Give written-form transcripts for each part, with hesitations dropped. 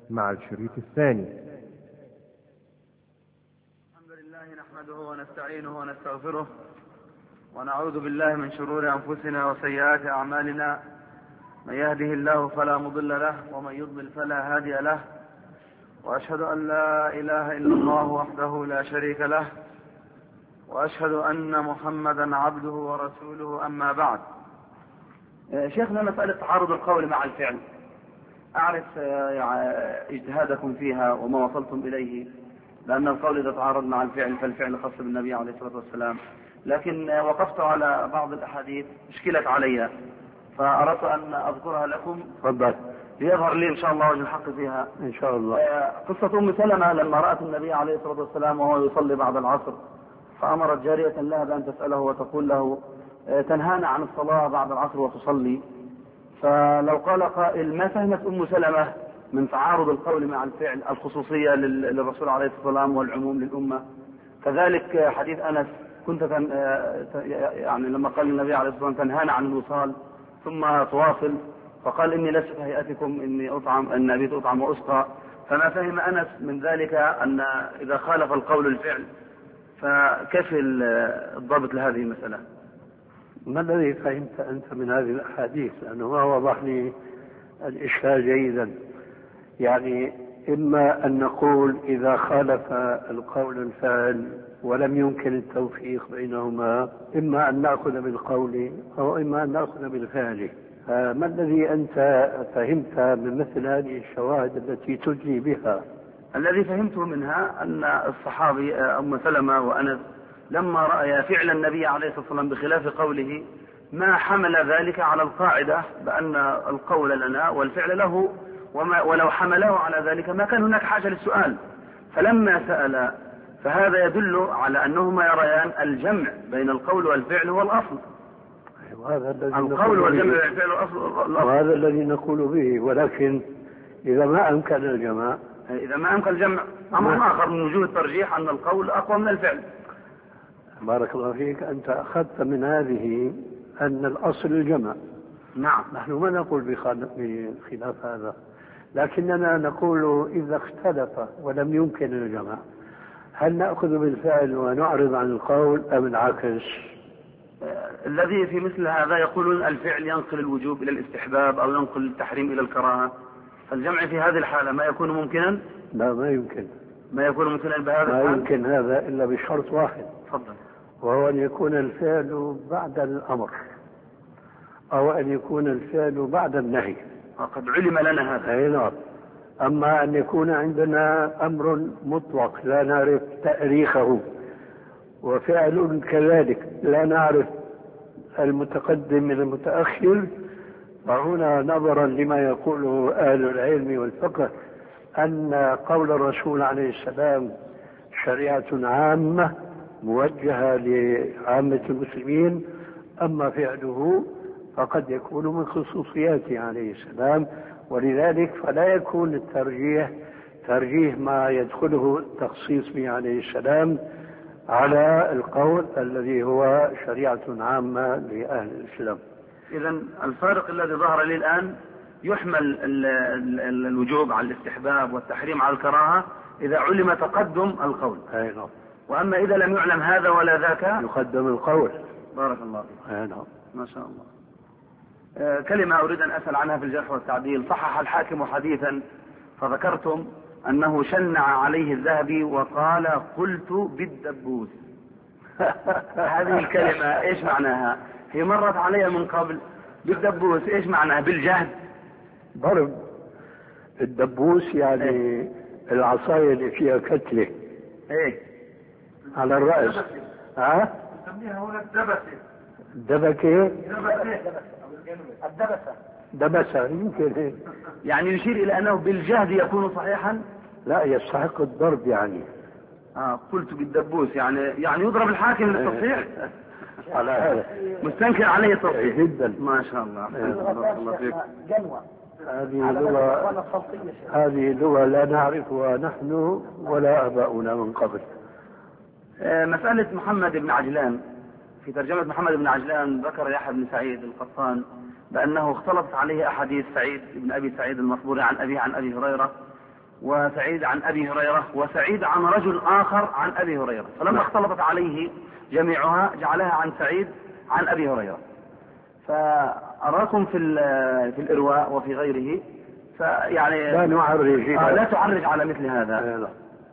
مع الشريط الثاني. الحمد لله نحمده ونستعينه ونستغفره ونعوذ بالله من شرور أنفسنا وسيئات أعمالنا. من يهده الله فلا مضل له ومن يضلل فلا هادي له، وأشهد أن لا إله إلا الله وحده لا شريك له، وأشهد أن محمدا عبده ورسوله. أما بعد، شيخنا مسألة تعارض القول مع الفعل، أعرف اجتهادكم فيها وما وصلتم إليه، لأن القول إذا تعارض مع الفعل فالفعل خاص بالنبي عليه الصلاة والسلام، لكن وقفت على بعض الأحاديث اشكلت علي فأردت أن أذكرها لكم. تفضل. ليظهر لي إن شاء الله وجه الحق فيها إن شاء الله. قصة أم سلمة لما رأت النبي عليه الصلاة والسلام وهو يصلي بعد العصر، فأمرت جارية لها بأن تسأله وتقول له تنهانا عن الصلاة بعد العصر وتصلي. فلو قال قائل ما فهمت أم سلمة من تعارض القول مع الفعل الخصوصية للرسول عليه الصلاة والسلام والعموم للأمة؟ كذلك حديث أنس كنت يعني لما قال النبي عليه الصلاة والسلام تنهانا عن الوصال ثم تواصل، فقال إني لست كهيئتكم إني أطعم أن أبيت أطعم وأسقى. فما فهم أنس من ذلك أن إذا خالف القول الفعل، فكيف الضابط لهذه المسألة؟ ما الذي فهمت أنت من هذه الأحاديث؟ لأنه ما وضح لي الإشكال جيدا. يعني إما أن نقول إذا خالف القول الفعل ولم يمكن التوفيق بينهما، إما أن نأخذ بالقول أو إما أن نأخذ بالفعل. ما الذي أنت فهمت من مثل هذه الشواهد التي تجلي بها؟ الذي فهمته منها أن الصحابي أم سلمة وأنس لما رأي فعل النبي عليه الصلاة والسلام بخلاف قوله ما حمل ذلك على القاعدة بأن القول لنا والفعل له، ولو حمله على ذلك ما كان هناك حاجة للسؤال. فلما سأل فهذا يدل على أنهما يريان الجمع بين القول والفعل هو الأصل. القول والجمع بين الفعل الأصل. وهذا الذي نقول به، ولكن إذا ما أمكن الجمع، إذا ما أمكن الجمع أمر آخر من وجوه الترجيح أن القول أقوى من الفعل. بارك الله فيك. أنت أخذت من هذه أن الأصل الجمع. نعم. نحن ما نقول بخلاف هذا، لكننا نقول إذا اختلف ولم يمكن الجمع هل نأخذ بالفعل ونعرض عن القول أم العكس؟ الذي في مثل هذا يقولون الفعل ينقل الوجوب إلى الاستحباب أو ينقل التحريم إلى الكراهة، فالجمع في هذه الحالة ما يكون ممكنا؟ لا، ما يمكن. ما يكون ممكنا بهذا الحال؟ ما يمكن هذا إلا بشرط واحد. تفضل. وهو أن يكون الفعل بعد الأمر أو أن يكون الفعل بعد النهي. وقد علم لنا هذا. أي نعم. أما أن يكون عندنا أمر مطلق لا نعرف تاريخه وفعل كذلك لا نعرف المتقدم من المتأخر، فهنا نظرا لما يقوله أهل العلم والفقه أن قول الرسول عليه السلام شريعة عامة موجهة لعامة المسلمين، أما فعله فقد يكون من خصوصياته عليه السلام، ولذلك فلا يكون الترجيح ترجيح ما يدخله التخصيص به عليه السلام على القول الذي هو شريعة عامة لأهل الإسلام. إذن الفارق الذي ظهر لي الآن يحمل الوجوب على الاستحباب والتحريم على الكراهة إذا علم تقدم القول. أي نعم. وأما إذا لم يعلم هذا ولا ذاك يقدم القول. بارك الله فيك. أي نعم. ما شاء الله. كلمة أريد أن أسأل عنها في الجرح والتعديل. صحح الحاكم حديثا فذكرتم أنه شنع عليه الذهبي وقال قلت بالدبوس. هذه الكلمة إيش معناها؟ هي مرت علي من قبل. بالدبوس إيش معناها؟ بالجهد؟ ضرب. الدبوس يعني العصاية اللي فيها كتلة. إيه؟ على الرأس. ها؟ نسميها هنا الدبسة. الدبكة؟ الدبسة. دبسة يمكن. يعني يشير إلى أنه بالجهد يكون صحيحا؟ لا، يستحق الضرب يعني. قلت بالدبوس يعني يضرب الحاكم للتصحيح. على هذا مستنكر عليه التصحيح جدا. ما شاء الله. الله فيك. هذه لغة لا نعرفها نحن ولا آباؤنا من قبل. مسألة محمد بن عجلان، في ترجمة محمد بن عجلان ذكر يحيى بن سعيد القطان بأنه اختلطت عليه أحاديث سعيد بن أبي سعيد المصبوري عن أبي هريرة، وسعيد عن أبي هريرة، وسعيد عن رجل آخر عن أبي هريرة، فلما اختلطت عليه جميعها جعلها عن سعيد عن أبي هريرة. فأراكم في الإرواء وفي غيره فيعني لا تعرج على مثل هذا.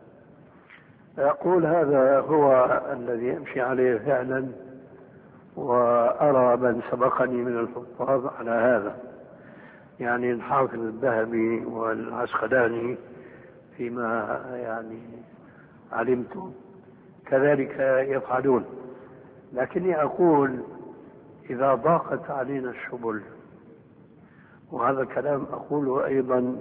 يقول هذا هو الذي يمشي عليه فعلا، وأرى من سبقني من الحفاظ على هذا، يعني الحافظ الذهبي والعسقلاني فيما يعني علمت كذلك يفعلون. لكني أقول إذا ضاقت علينا السبل، وهذا الكلام أقوله أيضا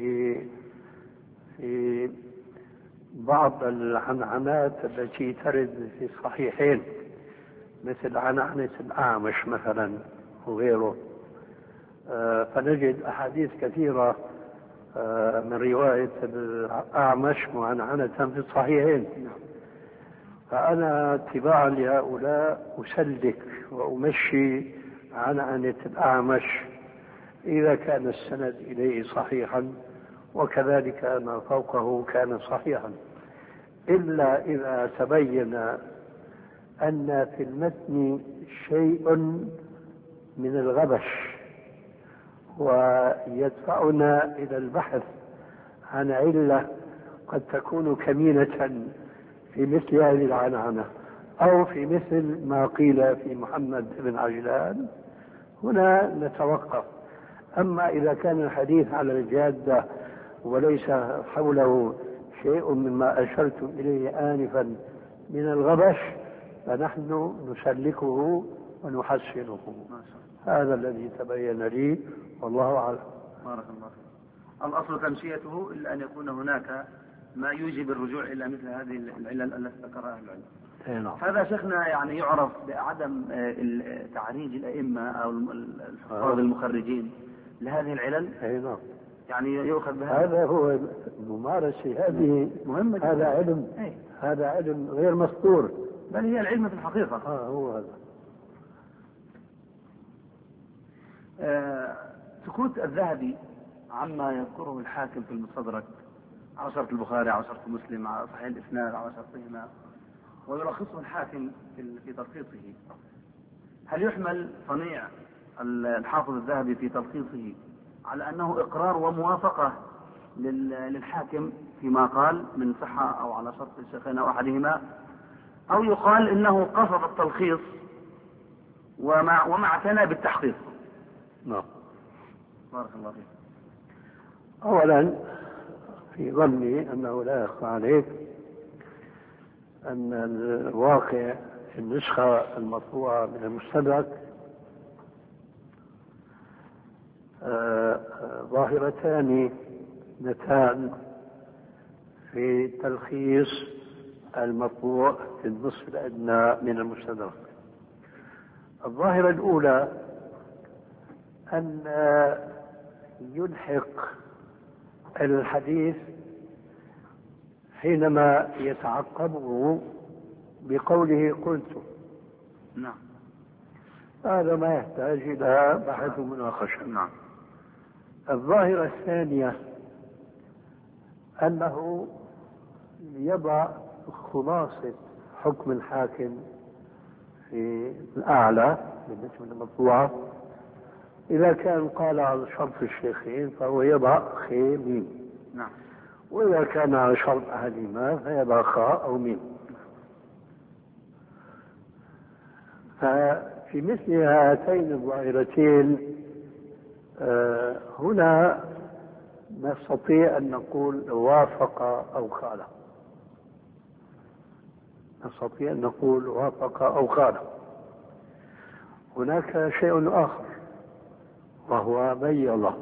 في بعض العنعنات التي ترد في الصحيحين، مثل عنعنة الأعمش مثلا وغيره، فنجد أحاديث كثيرة من رواية الأعمش معنعنة في الصحيحين. فأنا اتباعا لهؤلاء أسلك وأمشي عنعنة الأعمش إذا كان السند إليه صحيحا، وكذلك ما فوقه كان صحيحا، إلا إذا تبين أن في المتن شيء من الغبش ويدفعنا إلى البحث عن علة قد تكون كمينة في مثل هذه العنعنة، أو في مثل ما قيل في محمد بن عجلان، هنا نتوقف. أما إذا كان الحديث على الجادة وليس حوله شيء مما أشرت إليه آنفا من الغبش، فنحن نسلكه ونحسنه. هذا الذي تبين لي، والله أعلم. بارك الله فيك. الأصل تمشيته إلا أن يكون هناك ما يوجب الرجوع إلى مثل هذه العلل التي ذكرها أهل العلم. هذا شيخنا يعني يعرف بعدم تعريج الأئمة أو الحفاظ المخرجين لهذه العلل. نعم. يعني يؤخذ بهذا. هذا هو الممارسة، هذه مهمة. هذا علم، هذا علم غير مسطور، بل هي العلم في الحقيقة. هو هذا. سكوت الذهبي عما يذكره الحاكم في المستدرك على شرط البخاري على شرط مسلم على صحيح الإسناد على شرطهما، ويلخصه الحاكم في تلخيصه، هل يحمل صنيع الحافظ الذهبي في تلخيصه على أنه إقرار وموافقة للحاكم فيما قال من صحة أو على شرط الشيخين أو أحدهما، أو يقال إنه قصد التلخيص وما اعتنى بالتحقيق؟ نعم. بارك الله فيك. أولا في ظني أنه لا يخفى عليك أن الواقع في النسخة المطبوعة من المستدرك ظاهرتان نتان في تلخيص المطبوع في النصف الأدنى من المستدرك. الظاهرة الأولى أن يلحق الحديث حينما يتعقبه بقوله قلت. نعم. هذا ما يحتاج إلى بحث ومناقشة. نعم. الظاهرة الثانية أنه يضع خلاصة حكم الحاكم في الأعلى بالنسبة للمطبوعة، إذا كان قال على شرط الشيخين فهو يضع خي ميم. نعم. وإذا كان على شرط أحدهما فيضع خاء أو ميم. ففي مثل هاتين الظاهرتين هنا نستطيع أن نقول وافق أو خالف. نستطيع أن نقول وافق أو خالف. هناك شيء آخر وهو بيض،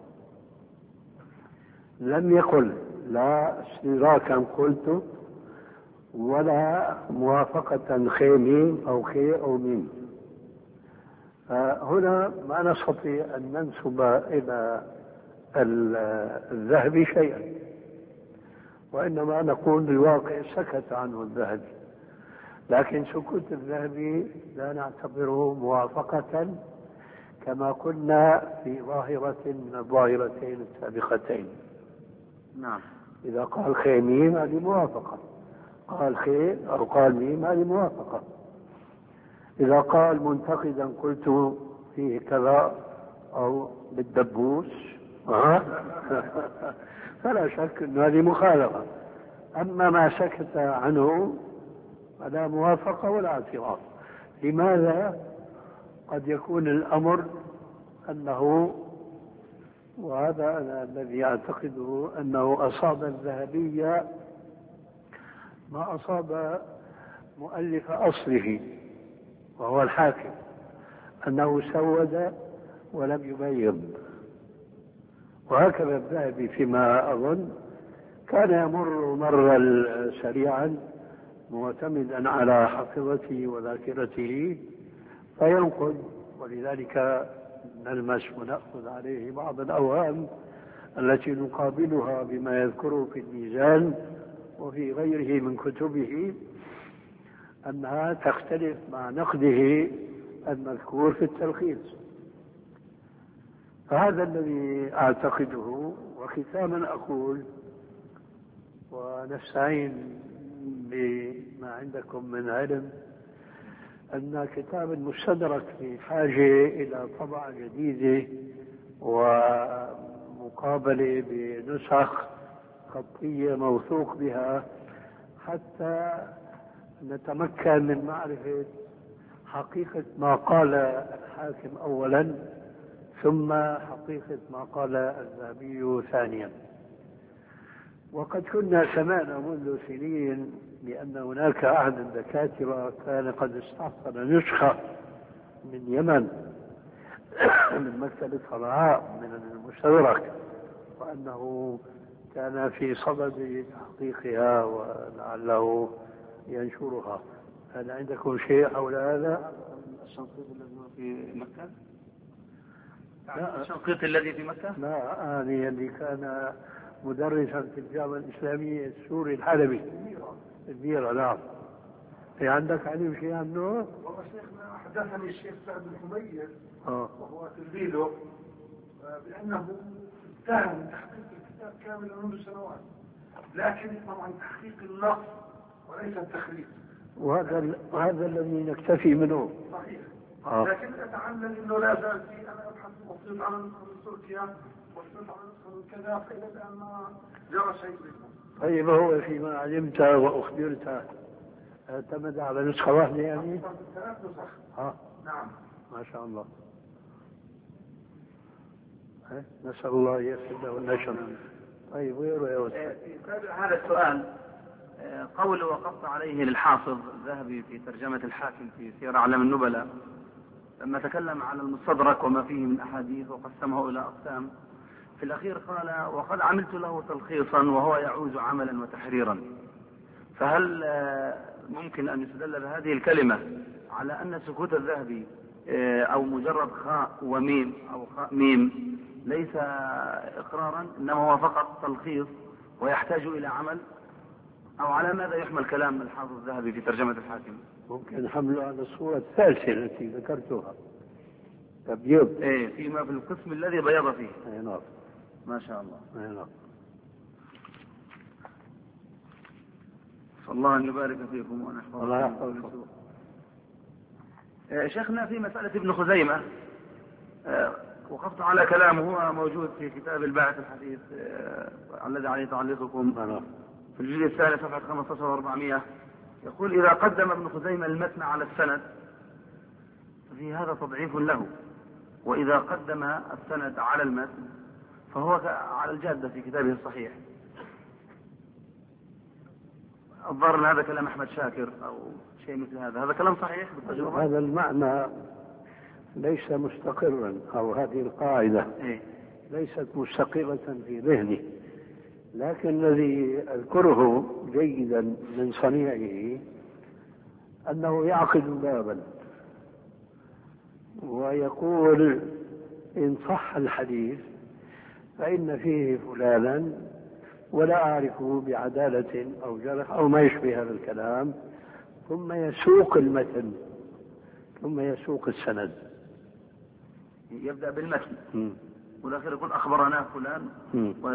لم يقل لا استدراكا قلت ولا موافقة خي ميم أو خي أو ميم. هنا ما نستطيع أن ننسب إلى الذهبي شيئا، وإنما نقول بالواقع سكت عنه الذهبي، لكن سكوت الذهبي لا نعتبره موافقة كما قلنا في ظاهرة من الظاهرتين السابقتين. نعم. إذا قال خي ميم هذه موافقة، قال خي أو قال ميم هذه موافقة. إذا قال منتقدا قلت فيه كذا أو بالدبوس فلا شك أن هذه مخالفة. أما ما سكت عنه فلا موافقة ولا اعتراض. لماذا؟ قد يكون الأمر أنه، وهذا أنا الذي أعتقده، أنه أصاب الذهبية ما أصاب مؤلف أصله وهو الحاكم، أنه سود ولم يبيض. وهكذا الذهبي فيما أظن كان يمر مرا سريعا معتمدا على حافظته وذاكرته فينقل، ولذلك نلمس ونأخذ عليه بعض الأوهام التي نقابلها بما يذكره في الميزان وفي غيره من كتبه أنها تختلف مع نقده المذكور في التلخيص. فهذا الذي أعتقده. وختاما أقول ونستعين بما عندكم من علم أن كتاب المستدرك في حاجة إلى طبعة جديدة ومقابلة بنسخ خطية موثوق بها حتى نتمكن من معرفة حقيقة ما قال الحاكم أولا ثم حقيقة ما قال الذهبي ثانيا. وقد كنا سمعنا منذ سنين بأن هناك أحد الدكاترة كان قد استحصل نسخة من يمن من مكتبة صنعاء من المستدرك، وأنه كان في صدد تحقيقها ولعله ينشرها. هل عندكم شيء حول هذا؟ الشنقيط الذي في مكة؟ لا، الشنقيط الذي في مكة؟ لا، يعني اللي كان مدرسا في الجامعة الإسلامية السوري الحلبي الميرة. نعم. في عندك علم شيء عنه؟ والله شيخنا حدثني الشيخ سعد الحمير وهو تلميذه بأنه اتهم تحقيق الكتاب كاملا منذ سنوات، لكن طبعا تحقيق النص وليس التخريج، وهذا الذي نكتفي منه. صحيح. لكن أتعلم أنه لا زال في، أنا أبحث بسيط على نسخة من تركيا وبسيط على نسخة من كذا، فإلى الآن ما جرى شيء منه. طيب هو فيما علمت وأخبرت اعتمد على نسخة واحدة يعني؟ 3 نسخ. نعم. ما شاء الله. نسأل الله يسر له النشر. طيب غيره يا أستاذ. هذا السؤال قول وقفت عليه للحافظ الذهبي في ترجمة الحاكم في سير أعلام النبلاء لما تكلم على المستدرك وما فيه من أحاديث وقسمه إلى أقسام. في الأخير قال وقد عملت له تلخيصا وهو يعوز عملا وتحريرا. فهل ممكن أن يستدل بهذه الكلمة على أن سكوت الذهبي أو مجرد خاء وميم أو خاء ميم ليس إقرارا إنما هو فقط تلخيص ويحتاج إلى عمل؟ أو على ماذا يحمل كلام الحافظ الذهبي في ترجمة الحاكم؟ ممكن حمله على الصورة الثالثة التي ذكرتها، تبيض فيما في القسم الذي بيض فيه. نعم. ما شاء الله. نعم. الله أن يبارك فيكم وأن يحفظكم. الله يحفظكم. شيخنا في مسألة ابن خزيمة وقفت على كلامه، هو موجود في كتاب الباعث الحديث الذي عليه تعليقكم في الجزء الثاني صفحة 15 و400. يقول إذا قدم ابن خزيمة المتن على السند ففي هذا تضعيف له، وإذا قدم السند على المتن فهو على الجادة في كتابه الصحيح. الظاهر هذا كلام أحمد شاكر أو شيء مثل هذا. هذا كلام صحيح بالتجربة؟ هذا المعنى ليس مستقرا، أو هذه القاعدة ليست مستقرة في ذهني، لكن الذي أذكره جيدا من صنيعه أنه يعقد بابا ويقول إن صح الحديث فإن فيه فلانا ولا أعرفه بعدالة أو جرح أو ما يشبه هذا الكلام، ثم يسوق المتن ثم يسوق السند. يبدأ بالمتن والآخر يقول أخبرنا فلان ويسوق.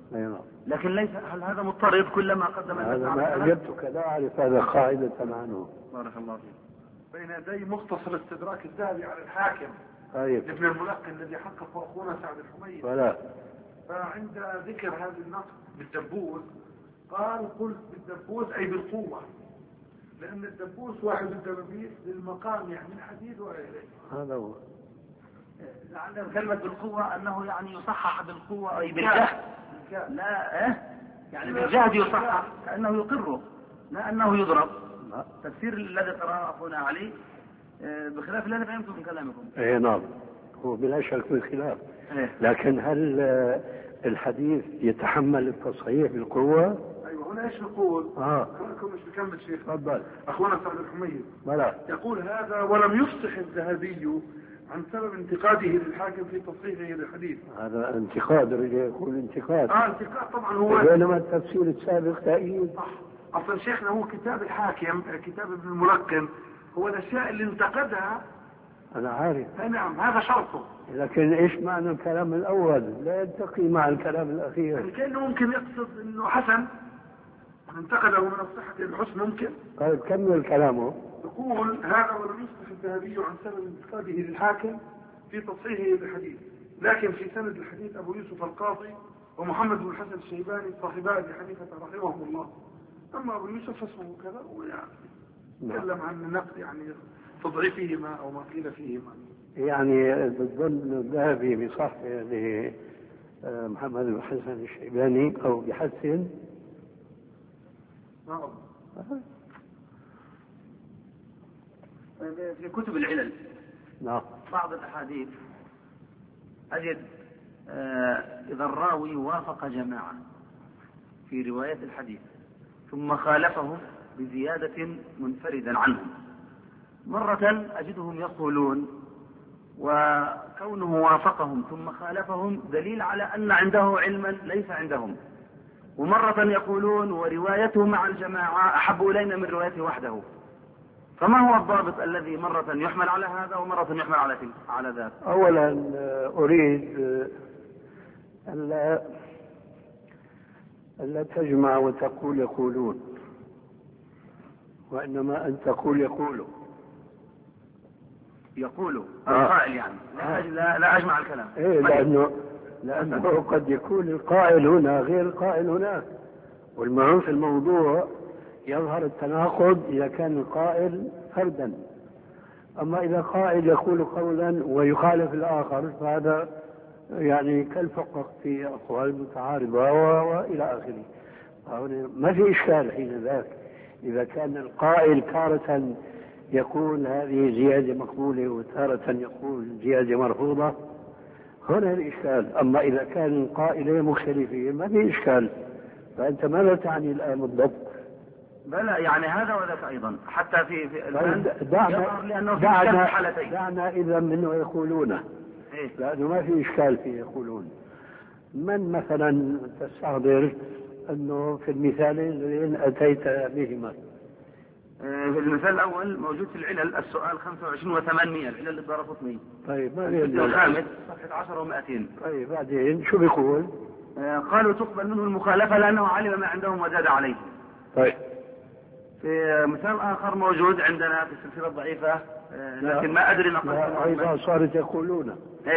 لكن ليس هل هذا مضطرد كلما قدم هذا ما أجبتك، لا أعرف هذا قاعدة عنه. بارك الله فيك. بين يدي مختصر استدراك الذهبي على الحاكم ابن الملقن الذي حققه أخونا سعد الحميد. فعند ذكر هذا النقد بالدبوس قال قلت بالدبوس أي بالقوة، لأن الدبوس واحد الدبابيس للمقام يعني الحديد وغيره. هذا هو. لعل كلمة بالقوة أنه يعني يصحح بالقوة أي بالجهد. لا يعني بالجهد يصحح كأنه يقره لا أنه يضرب. تفسير الذي قرأه أخونا علي بخلاف الذي فهمته من كلامكم. نعم، هو بلا شك في خلاف. لكن هل الحديث يتحمل التصحيح بالقوة؟ أيوة، هنا إيش يقول؟ كلكم مش بكمل شيخ. تفضل. أخونا سعد الحميد يقول هذا ولم يفصح الذهبي عن سبب انتقاده للحاكم في تصحيحه للحديث. هذا انتقاد، رجع يقول انتقاد. انتقاد طبعا هو. بينما التفسير السابق تأييد. صح. أصلا شيخنا هو كتاب الحاكم، كتاب ابن الملقن، هو الأشياء اللي انتقدها. أنا عارف. نعم، هذا شرطه. لكن إيش معنى الكلام الأول؟ لا يلتقي مع الكلام الأخير. يعني كأنه ممكن يقصد إنه حسن انتقده من الصحة الحسن ممكن. طيب كمل كلامه. يقول هذا ولم يصح الذهبي عن سبب انتقاده للحاكم في تصحيحه للحديث، لكن في سند الحديث أبو يوسف القاضي ومحمد بن الحسن الشيباني صاحبا أبي حنيفة رحمهم الله. أما أبو يوسف فاسمه كذا ويعني تكلم عن النقد يعني تضعيفهما أو ما قيل فيهما. يعني بالظن الذهبي بصح لمحمد بن الحسن الشيباني أو بحسن. في كتب العلل بعض الأحاديث أجد إذا الراوي وافق جماعة في رواية الحديث ثم خالفهم بزيادة منفردا عنهم، مرة أجدهم يقولون وكونه وافقهم ثم خالفهم دليل على أن عنده علما ليس عندهم، ومرة يقولون وروايته مع الجماعة أحب إلينا من روايته وحده. فما هو الضابط الذي مرة يحمل على هذا ومرة يحمل على ذاك؟ أولا أريد ألا تجمع وتقول يقولون، وإنما أن تقول يقولوا القائل يعني لا أجمع الكلام. لأنه قد يكون القائل هنا غير القائل هناك، والمهم في الموضوع يظهر التناقض إذا كان القائل فردا. أما إذا قائل يقول قولا ويخالف الآخر فهذا يعني كالفقه في أقوال متعارضة وإلى آخره. ما في إشكال حين ذاك إذا كان القائل تارة يقول هذه زيادة مقبولة وتارة يقول زيادة مرفوضة، هنا الإشكال. أما إذا كان القائلين مختلفين ما في إشكال. فأنت ماذا تعني الآن بالضبط؟ بلى يعني هذا وذاك أيضا حتى في دعنا إذا منه يقولونه، لأنه ما في إشكال فيه يقولون. من مثلا تستحضر أنه في المثالين الذين أتيت بهما؟ في المثال الأول موجود في العلل السؤال 25 و800 العلل الدارقطني. طيب ما الخامس صفحة 10 و200. طيب بعدين شو بيقول؟ قالوا تقبل منه المخالفة لأنه علم ما عندهم وزاد عليه. طيب في مثال آخر موجود عندنا في السلسلة الضعيفة لكن ما أدري نقص. أيضا صارت يقولون.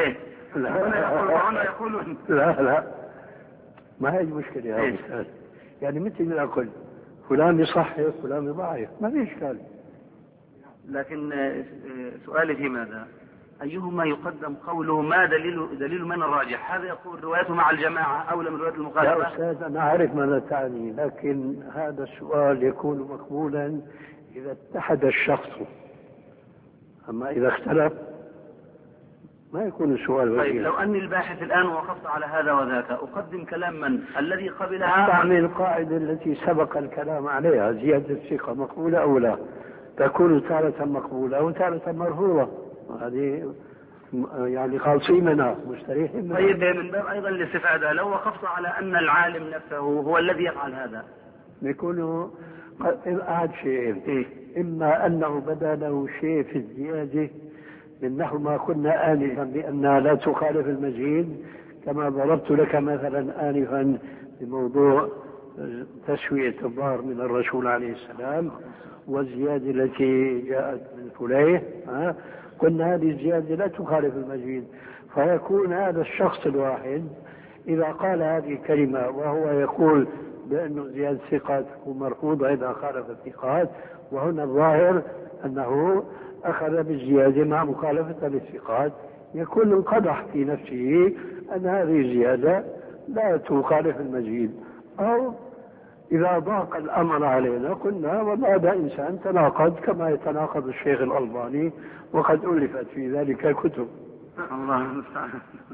لا يقولون. لا ما هي مشكلة يا أستاذ. يعني مثل ما أقول فلان يصحح فلان يضعف ما في إشكال. لكن سؤالي في ماذا؟ أيهما يقدم قوله ما دليل من الراجح؟ هذا يقول روايته مع الجماعة أولى من رواية المخالفة. يا أستاذ أنا أعرف ماذا تعني، لكن هذا السؤال يكون مقبولا إذا اتحد الشخص، أما إذا اختلف ما يكون السؤال وزير. طيب لو أني الباحث الآن وقفت على هذا وذاك أقدم كلام من؟ الذي قبلها أستعمل القاعدة التي سبق الكلام عليها، زيادة الثقة مقبولة أو لا، تكون تارة مقبولة وتارة مرفوضة، هذه يعني خالصين منها مستريحين منها. طيب من باب أيضا الاستفادة لو وقفت على أن العالم نفسه هو الذي يفعل هذا يكون أحد شيء إما أنه بدا له شيء في الزيادة من نحو ما قلنا آنفا بأنها لا تخالف المزيد، كما ضربت لك مثلا آنفا بموضوع تسوية الظهر من الرسول عليه السلام والزيادة التي جاءت من فليه، قلنا هذه الزيادة لا تخالف المجيد، فيكون هذا الشخص الواحد إذا قال هذه الكلمة وهو يقول بأنه زيادة ثقات ومرفوضة إذا خالف الثقات، وهنا الظاهر أنه أخذ بالزيادة مع مخالفة للثقات، يكون انقدح في نفسه أن هذه الزيادة لا تخالف المجيد. أو إذا ضاق الأمر علينا قلنا والله هذا إنسان تناقض كما يتناقض الشيخ الألباني، وقد ألفت في ذلك الكتب. الله المستعان.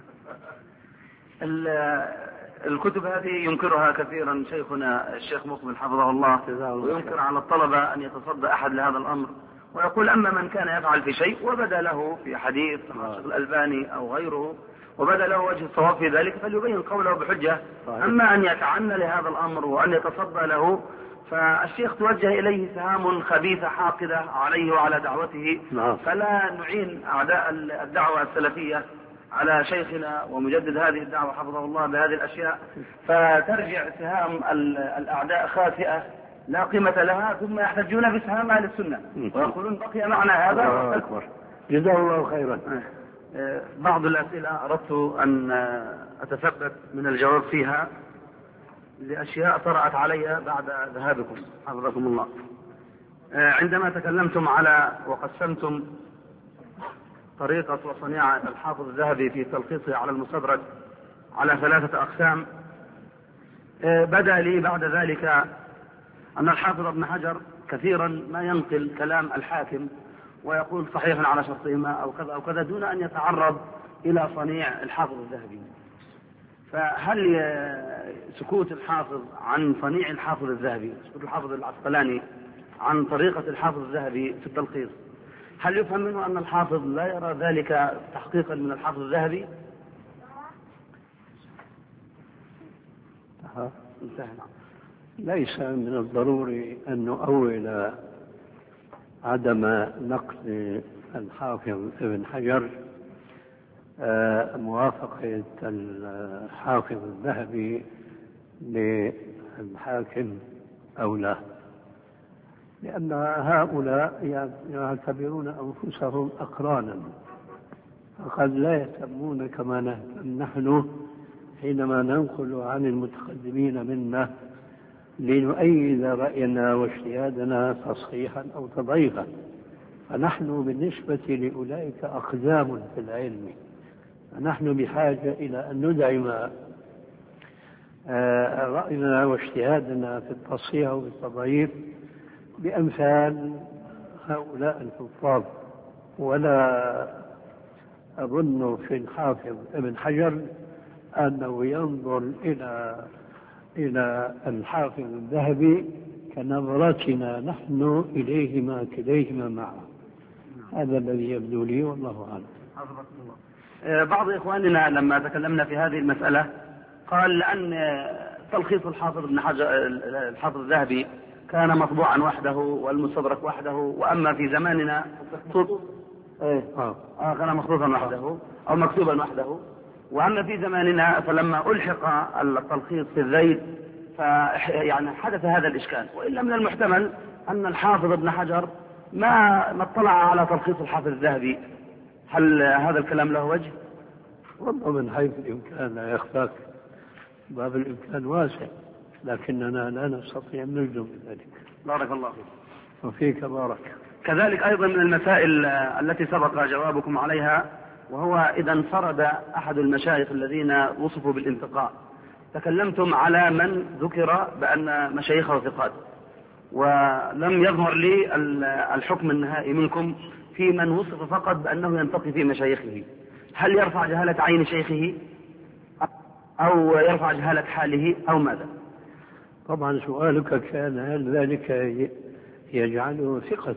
الكتب هذه ينكرها كثيرا شيخنا الشيخ مقبل حفظه الله، وينكر على الطلبة أن يتصدى أحد لهذا الأمر، ويقول أما من كان يفعل في شيء وبدا له في حديث الشيخ الألباني أو غيره وبدا له وجه الصواب في ذلك فليبين قوله بحجة. أما أن يتعنى لهذا الأمر وأن يتصدى له فالشيخ توجه إليه سهام خبيثة حاقدة عليه وعلى دعوته، فلا نعين أعداء الدعوة السلفية على شيخنا ومجدد هذه الدعوة حفظه الله بهذه الأشياء، فترجع سهام الأعداء خاسئة لا قيمة لها، ثم يحتجون بسهام أهل السنة ويقولون بقي معنا هذا. أكبر. جزاه الله خيرا. بعض الأسئلة أردت أن أتثبت من الجواب فيها لأشياء طرأت علي بعد ذهابكم حفظكم الله. عندما تكلمتم على وقسمتم طريقة وصنيعة الحافظ الذهبي في تلخيصه على المستدرك على 3 أقسام، بدا لي بعد ذلك أن الحافظ ابن حجر كثيرا ما ينقل كلام الحاكم ويقول صحيحا على شرطهما أو كذا أو كذا دون أن يتعرض إلى صنيع الحافظ الذهبي. فهل سكوت الحافظ عن صنيع الحافظ الذهبي، سكوت الحافظ العسقلاني عن طريقة الحافظ الذهبي في التلخيص، هل يفهم منه أن الحافظ لا يرى ذلك تحقيقا من الحافظ الذهبي؟ ليس من الضروري أن نؤول عدم نقل الحافظ ابن حجر موافقة الحافظ الذهبي للحاكم أو لا، لأن هؤلاء يعتبرون أنفسهم أقرانا، فقد لا يهتمون كما نهتم نحن حينما ننقل عن المتقدمين منا لنؤيد رأينا واجتهادنا تصحيحا أو تضعيفا، فنحن بالنسبة لأولئك أقدام في العلم، فنحن بحاجة إلى أن ندعم رأينا واجتهادنا في التصحيح والتضعيف بأمثال هؤلاء الحفاظ. ولا أظن في الحافظ ابن حجر أنه ينظر إلى الحافظ الذهبي كنظرتنا نحن إليهما كليهما معا. هذا الذي يبدو لي والله أعلم. بعض إخواننا لما تكلمنا في هذه المسألة قال لأن تلخيص الحافظ ابن حجر الحافظ الذهبي كان مطبوعا وحده والمستدرك وحده، وأما في زماننا كان مخطوطا وحده أو مكتوبا وحده، وأما في زماننا فلما ألحق التلخيص في الذيل يعني حدث هذا الإشكال. وإلا من المحتمل أن الحافظ ابن حجر ما اطلع على تلخيص الحافظ الذهبي. هل هذا الكلام له وجه؟ والله من حيث الإمكان لا يخفاك، باب الإمكان واسع، لكننا لا نستطيع أن نجزم بذلك. بارك الله فيك. وفيك بارك. كذلك أيضا من المسائل التي سبق جوابكم عليها، وهو إذا انفرد أحد المشايخ الذين وصفوا بالانتقاء، تكلمتم على من ذكر بأن مشايخه ثقات، ولم يظهر لي الحكم النهائي منكم في من وصف فقط بأنه ينتقي في مشايخه. هل يرفع جهالة عين شيخه أو يرفع جهالة حاله أو ماذا؟ طبعا سؤالك كان هل ذلك يجعله ثقة؟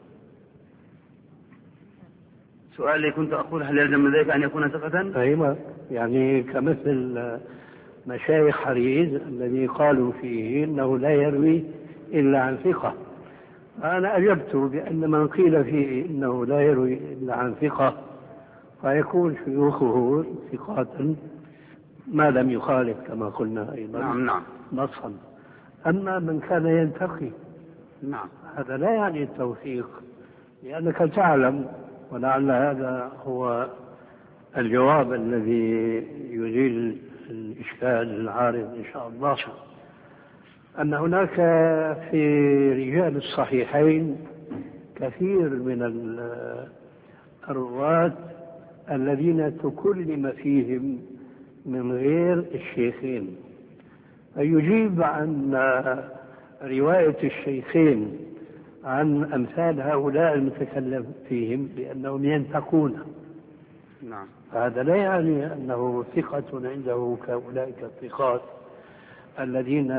سؤالي كنت أقول هل يلزم من ذلك أن يكون ثقة؟ أيوة، يعني كمثل مشايخ حريز الذي قالوا فيه إنه لا يروي إلا عن ثقة. أنا أجبت بأن من قيل فيه إنه لا يروي إلا عن ثقة فيكون شيوخه ثقات ما لم يخالف كما قلنا أيضا نعم نصا. أما من كان ينتقي نعم هذا لا يعني التوثيق، لأنك تعلم، ولعل هذا هو الجواب الذي يزيل الإشكال العارض إن شاء الله، أن هناك في رجال الصحيحين كثير من الرواة الذين تكلم فيهم من غير الشيخين، فيجيب عن رواية الشيخين عن أمثال هؤلاء المتكلم فيهم بأنهم ينتقون. نعم. هذا لا يعني أنه ثقة عنده كأولئك الثقات الذين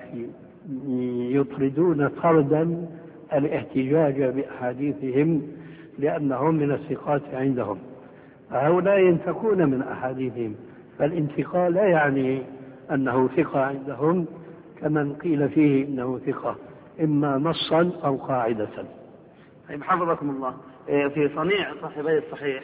يطردون طردا الاحتجاج بأحاديثهم لأنهم من الثقات عندهم، فهؤلاء ينتقون من أحاديثهم، فالانتقاء لا يعني أنه ثقة عندهم كمن قيل فيه إنه ثقة إما نصا أو قاعدة. طيب حفظكم الله، في صنيع صاحبي الصحيح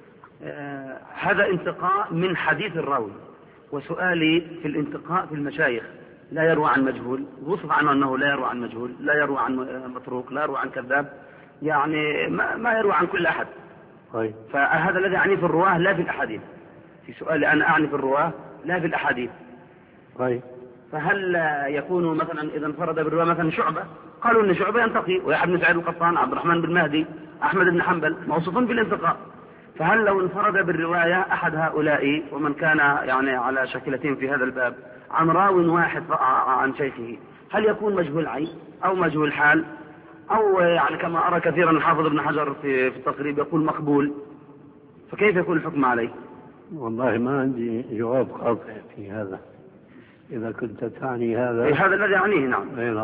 هذا انتقاء من حديث الراوي، وسؤالي في الانتقاء في المشايخ لا يروى عن مجهول، وصف عنه أنه لا يروى عن مجهول، لا يروى عن متروك، لا يروى عن كذاب، يعني ما يروى عن كل أحد. طيب. فهذا الذي أعني في الرواه لا في الأحاديث. في سؤالي أنا أعني في الرواه لا في الأحاديث. طيب. فهل يكون مثلا إذا انفرد بالرواة مثلا شعبة، قالوا أن شعبة ينتقي، ويحيى بن سعيد القطان، عبد الرحمن بن مهدي، أحمد بن حنبل موصوفون بالانتقاء، فهل لو انفرد بالرواية أحد هؤلاء ومن كان يعني على شكلتين في هذا الباب عن راو واحد عن شيخه، هل يكون مجهول عين أو مجهول حال، أو يعني كما أرى كثيرا الحافظ ابن حجر في التقريب يقول مقبول، فكيف يكون الحكم عليه؟ والله ما عندي جواب قاطع في هذا، إذا كنت تعني هذا. هذا الذي يعنيه. نعم. نعم،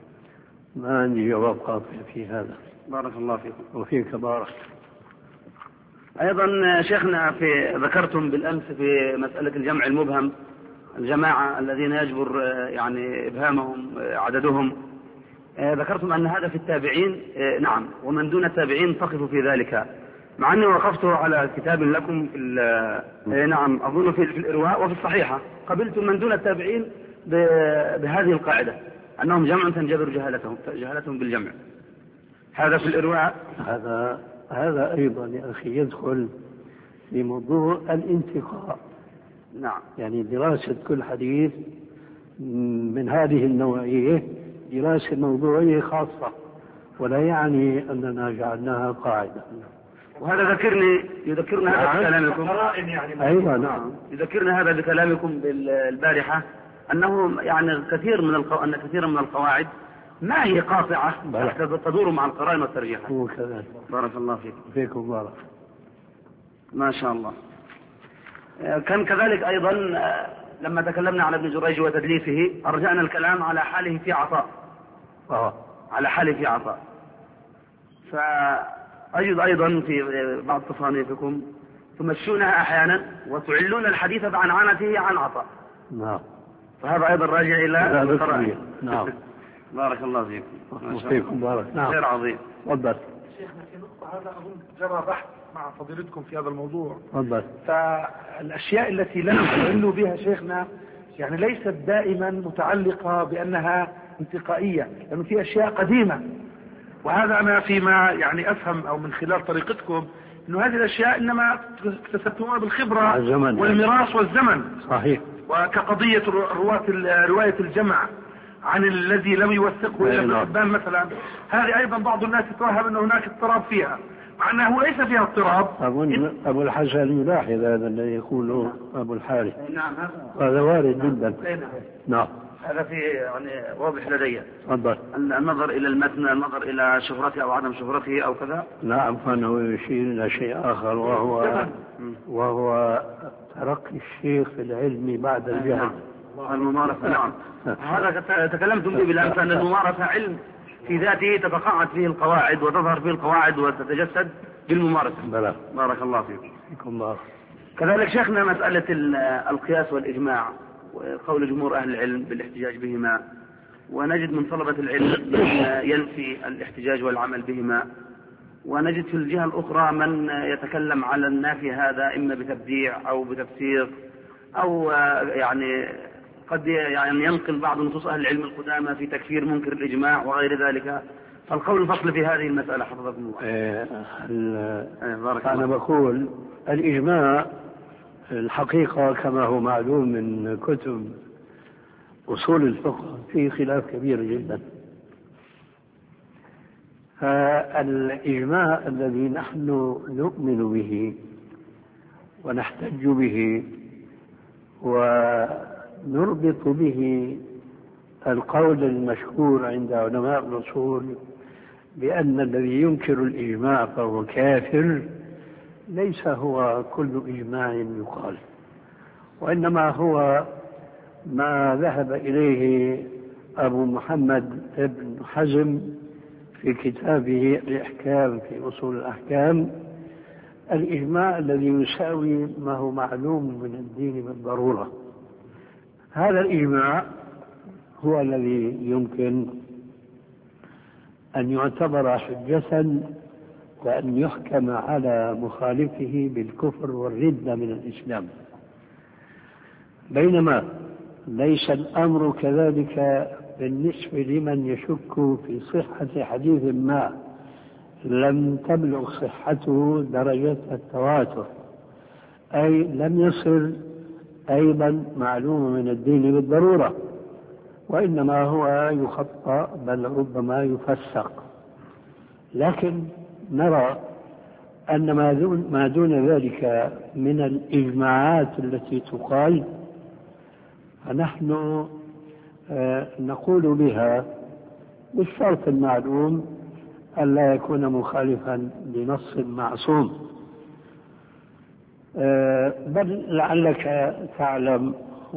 ما عندي جواب قاطع في هذا. بارك الله فيكم. وفيك بارك. أيضا شيخنا ذكرتم بالأمس في مسألة الجمع المبهم، الجماعة الذين يجبر يعني إبهامهم عددهم، ذكرتم أن هذا في التابعين. نعم، ومن دون التابعين تقف في ذلك، مع أني وقفت على كتاب لكم في نعم أظن في الإرواء وفي الصحيحة، قبلتم من دون التابعين بهذه القاعدة أنهم جمع تنجبر جهالتهم بالجمع. هذا في الإرواء. هذا أيضا يا أخي يدخل في موضوع الانتقاء. نعم. يعني دراسة كل حديث من هذه النوعية دراسة موضوعية خاصة، ولا يعني أننا جعلناها قاعدة. وهذا يذكرنا هذا بكلامكم. أيوة نعم. يذكرنا هذا بكلامكم البارحة أنه يعني أن كثيرا من القواعد ما هي قاطعة، تدور مع القرائن والترجيحات. هو كذلك. بارك الله فيكم. فيكم بارك. ما شاء الله. كان كذلك أيضا لما تكلمنا على ابن جريج وتدليسه أرجعنا الكلام على حاله في عطاء. على حاله في عطاء. فأجد أيضا في بعض تصانيفكم تمشونها أحيانا وتعلون الحديث بعنعنته عن عطاء. نعم. فهذا أيضا راجع إلى القرآن. نعم. بارك الله فيكم. وفيكم بارك. نعم. خير عظيم. تفضل. شيخنا في نقطة هذا أظن جرى بحث مع فضيلتكم في هذا الموضوع. تفضل. فالأشياء التي لم تعلوا بها شيخنا يعني ليست دائما متعلقة بأنها انتقائية، لأنه في أشياء قديمة، وهذا أنا فيما يعني أفهم أو من خلال طريقتكم أنه هذه الأشياء إنما اكتسبتموها بالخبرة والميراث والزمن. صحيح. وكقضية رواية الجمع عن الذي لم يوثقه إلا ابن حبان مثلا، هذه أيضا بعض الناس يتوهم أن هناك اضطراب فيها، مع أنه ليس فيها اضطراب. أبو الحسن يلاحظ هذا الذي يقوله أبو الحارث. نعم. هذا وارد جدا. نعم. هذا في يعني واضح لدي. تفضل. النظر إلى المتن، النظر إلى شهرته أو عدم شهرته أو كذا. نعم، فإنه يشير إلى شيء آخر وهو ترقي الشيخ في العلم بعد الجهل. الممارسة. نعم. هذا تكلمتم به بالأمس أن الممارسة علم في ذاته تتقاعد فيه القواعد وتظهر فيه القواعد وتتجسد بالممارسة. بارك الله فيكم. الله. كذلك شيخنا مسألة القياس والإجماع وقول جمهور أهل العلم بالاحتجاج بهما، ونجد من طلبة العلم من ينفي الاحتجاج والعمل بهما، ونجد في الجهة الأخرى من يتكلم على النافي هذا إما بتبديع أو بتفسير أو يعني قد يعني ينقل بعض نصوص أهل العلم القدامى في تكفير منكر الإجماع وغير ذلك، فالقول الفصل في هذه المسألة حفظكم الله. أنا بقول الإجماع الحقيقة كما هو معلوم من كتب أصول الفقه فيه خلاف كبير جدا. فالإجماع الذي نحن نؤمن به ونحتج به ونربط به القول المشهور عند علماء الأصول بأن الذي ينكر الإجماع فهو كافر، ليس هو كل إجماع يقال، وإنما هو ما ذهب إليه أبو محمد ابن حزم في كتابه الإحكام في أصول الأحكام، الإجماع الذي يساوي ما هو معلوم من الدين بالضرورة. هذا الإجماع هو الذي يمكن أن يعتبر حجة وأن يحكم على مخالفه بالكفر والردة من الإسلام، بينما ليس الأمر كذلك بالنسبة لمن يشك في صحة حديث ما لم تبلغ صحته درجة التواتر، أي لم يصل أيضا معلوم من الدين بالضرورة، وإنما هو يخطأ بل ربما يفسق. لكن نرى أن ما دون ذلك من الإجماعات التي تقال فنحن نقول بها بالشرط المعلوم ألا يكون مخالفا لنص معصوم. بل لعلك تعلم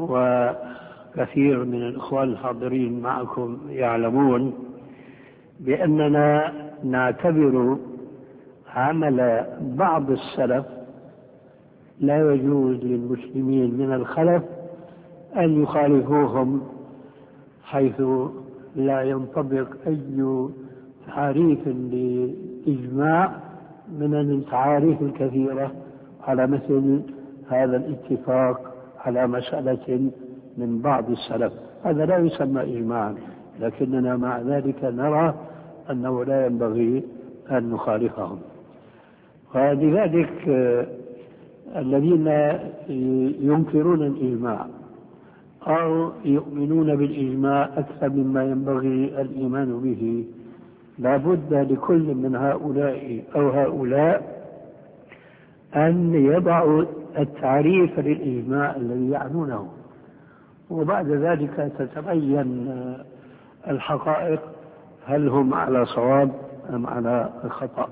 وكثير من الإخوان الحاضرين معكم يعلمون بأننا نعتبر عمل بعض السلف لا يجوز للمسلمين من الخلف أن يخالفوهم، حيث لا ينطبق أي تعريف لإجماع من التعاريف الكثيرة على مثل هذا الاتفاق على مسألة من بعض السلف. هذا لا يسمى إجماعا، لكننا مع ذلك نرى أنه لا ينبغي أن نخالفهم. ولذلك الذين ينكرون الإجماع أو يؤمنون بالإجماع أكثر مما ينبغي الإيمان به لا بد لكل من هؤلاء أو هؤلاء أن يضعوا التعريف للإجماع الذي يعنونه، وبعد ذلك تتبين الحقائق هل هم على صواب أم على خطأ.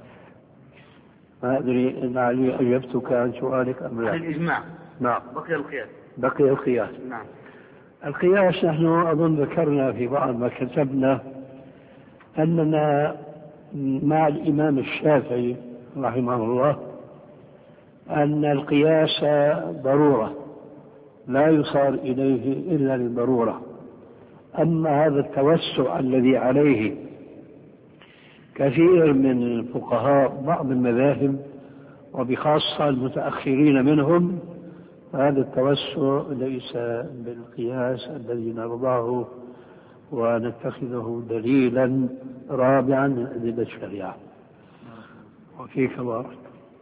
ما أدري إن علي أجبتك عن سؤالك أم لا. الإجماع نعم. بقي القياس. نعم. القياس نحن أظن ذكرنا في بعض ما كتبنا أننا مع الإمام الشافعي رحمه الله أن القياس ضرورة لا يصار إليه إلا للضرورة. أما هذا التوسع الذي عليه كثير من الفقهاء بعض المذاهب وبخاصة المتأخرين منهم، هذا التوسع ليس بالقياس الذي نرضاه ونتخذه دليلا رابعا من أدلة الشريعة. وفيك بارك.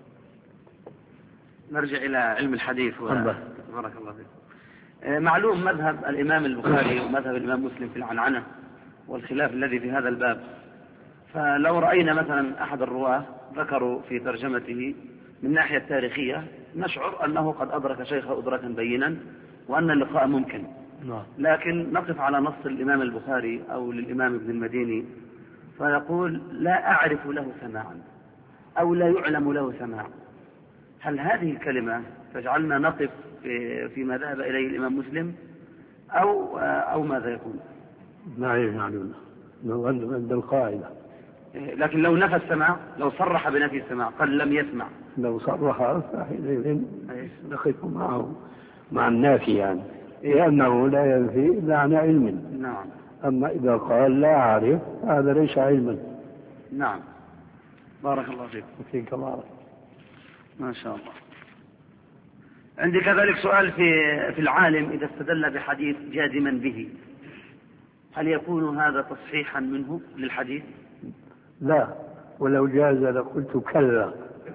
نرجع إلى علم الحديث. بارك الله فيك. معلوم مذهب الإمام البخاري ومذهب الإمام مسلم في العنعنة والخلاف الذي في هذا الباب. فلو رأينا مثلا أحد الرواة ذكروا في ترجمته من ناحية تاريخية نشعر أنه قد أدرك شيخه إدراكا بينا وأن اللقاء ممكن، لكن نقف على نص الإمام البخاري أو للإمام ابن المديني فيقول لا أعرف له سماعا أو لا يعلم له سماع. هل هذه الكلمة تجعلنا نقف فيما ذهب إليه الإمام مسلم أو ماذا يكون؟ لا يجعلنا عند القاعدة. لكن لو نفى السماع، لو صرح بنفي السماع قال لم يسمع، لو صرح فحينئذ نقف معه مع النافي يعني، لأنه لا ينفي إلا عن علم. نعم. أما إذا قال لا أعرف هذا ليس علما. نعم. بارك الله فيك. فيك بارك. ما شاء الله. عندي كذلك سؤال في العالم إذا استدل بحديث جازما به، هل يكون هذا تصحيحا منه للحديث؟ لا، ولو جاز لقلت كلا.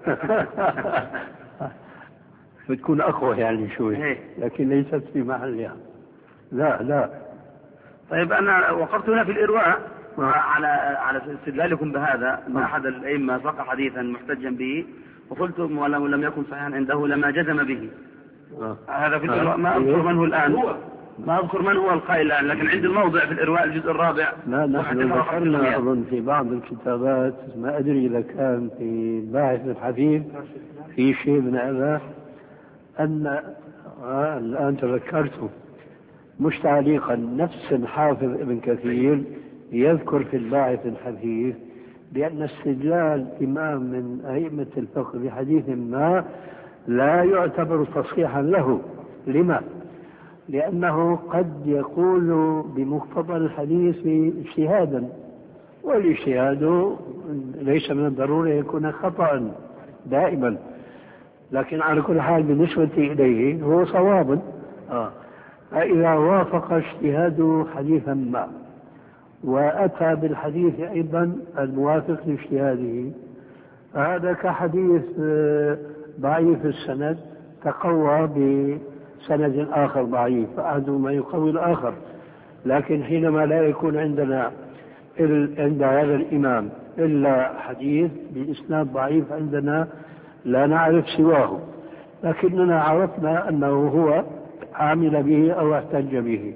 بتكون أقوى يعني شوي، لكن ليست في محلها. لا. طيب أنا وقفت هنا في الإرواء على استدلالكم بهذا أن أحد الأئمة ساق حديثا محتجا به وقلت ولو لم يكن صحيحا عنده لما جزم به. هذا في الإرواء، ما أذكر من هو الآن، ما أذكر من هو القائل الآن، لكن عندي الموضع في الإرواء الجزء الرابع. لا، نحن ذكرنا أظن في بعض الكتابات، ما أدري إذا كان في باحث الحديث في شيء من هذا، أن الآن تذكرته مش تعليقا، نفس الحافظ ابن كثير يذكر في الباحث الحديث بأن استدلال إمام من أئمة الفقه بحديث ما لا يعتبر تصحيحا له. لما؟ لأنه قد يقول بمقتضى الحديث اجتهادا، والاجتهاد ليس من الضرورة يكون خطأ دائما، لكن على كل حال بالنسبة إليه هو صواب. فإذا وافق اجتهاد حديثا ما وأتى بالحديث أيضا الموافق لاجتهاده، هذا كحديث ضعيف السند تقوى بسند آخر ضعيف، فأحدهما يقوي الآخر. لكن حينما لا يكون عندنا عند هذا الإمام إلا حديث بإسناد ضعيف عندنا لا نعرف سواه، لكننا عرفنا أنه هو عامل به أو احتج به،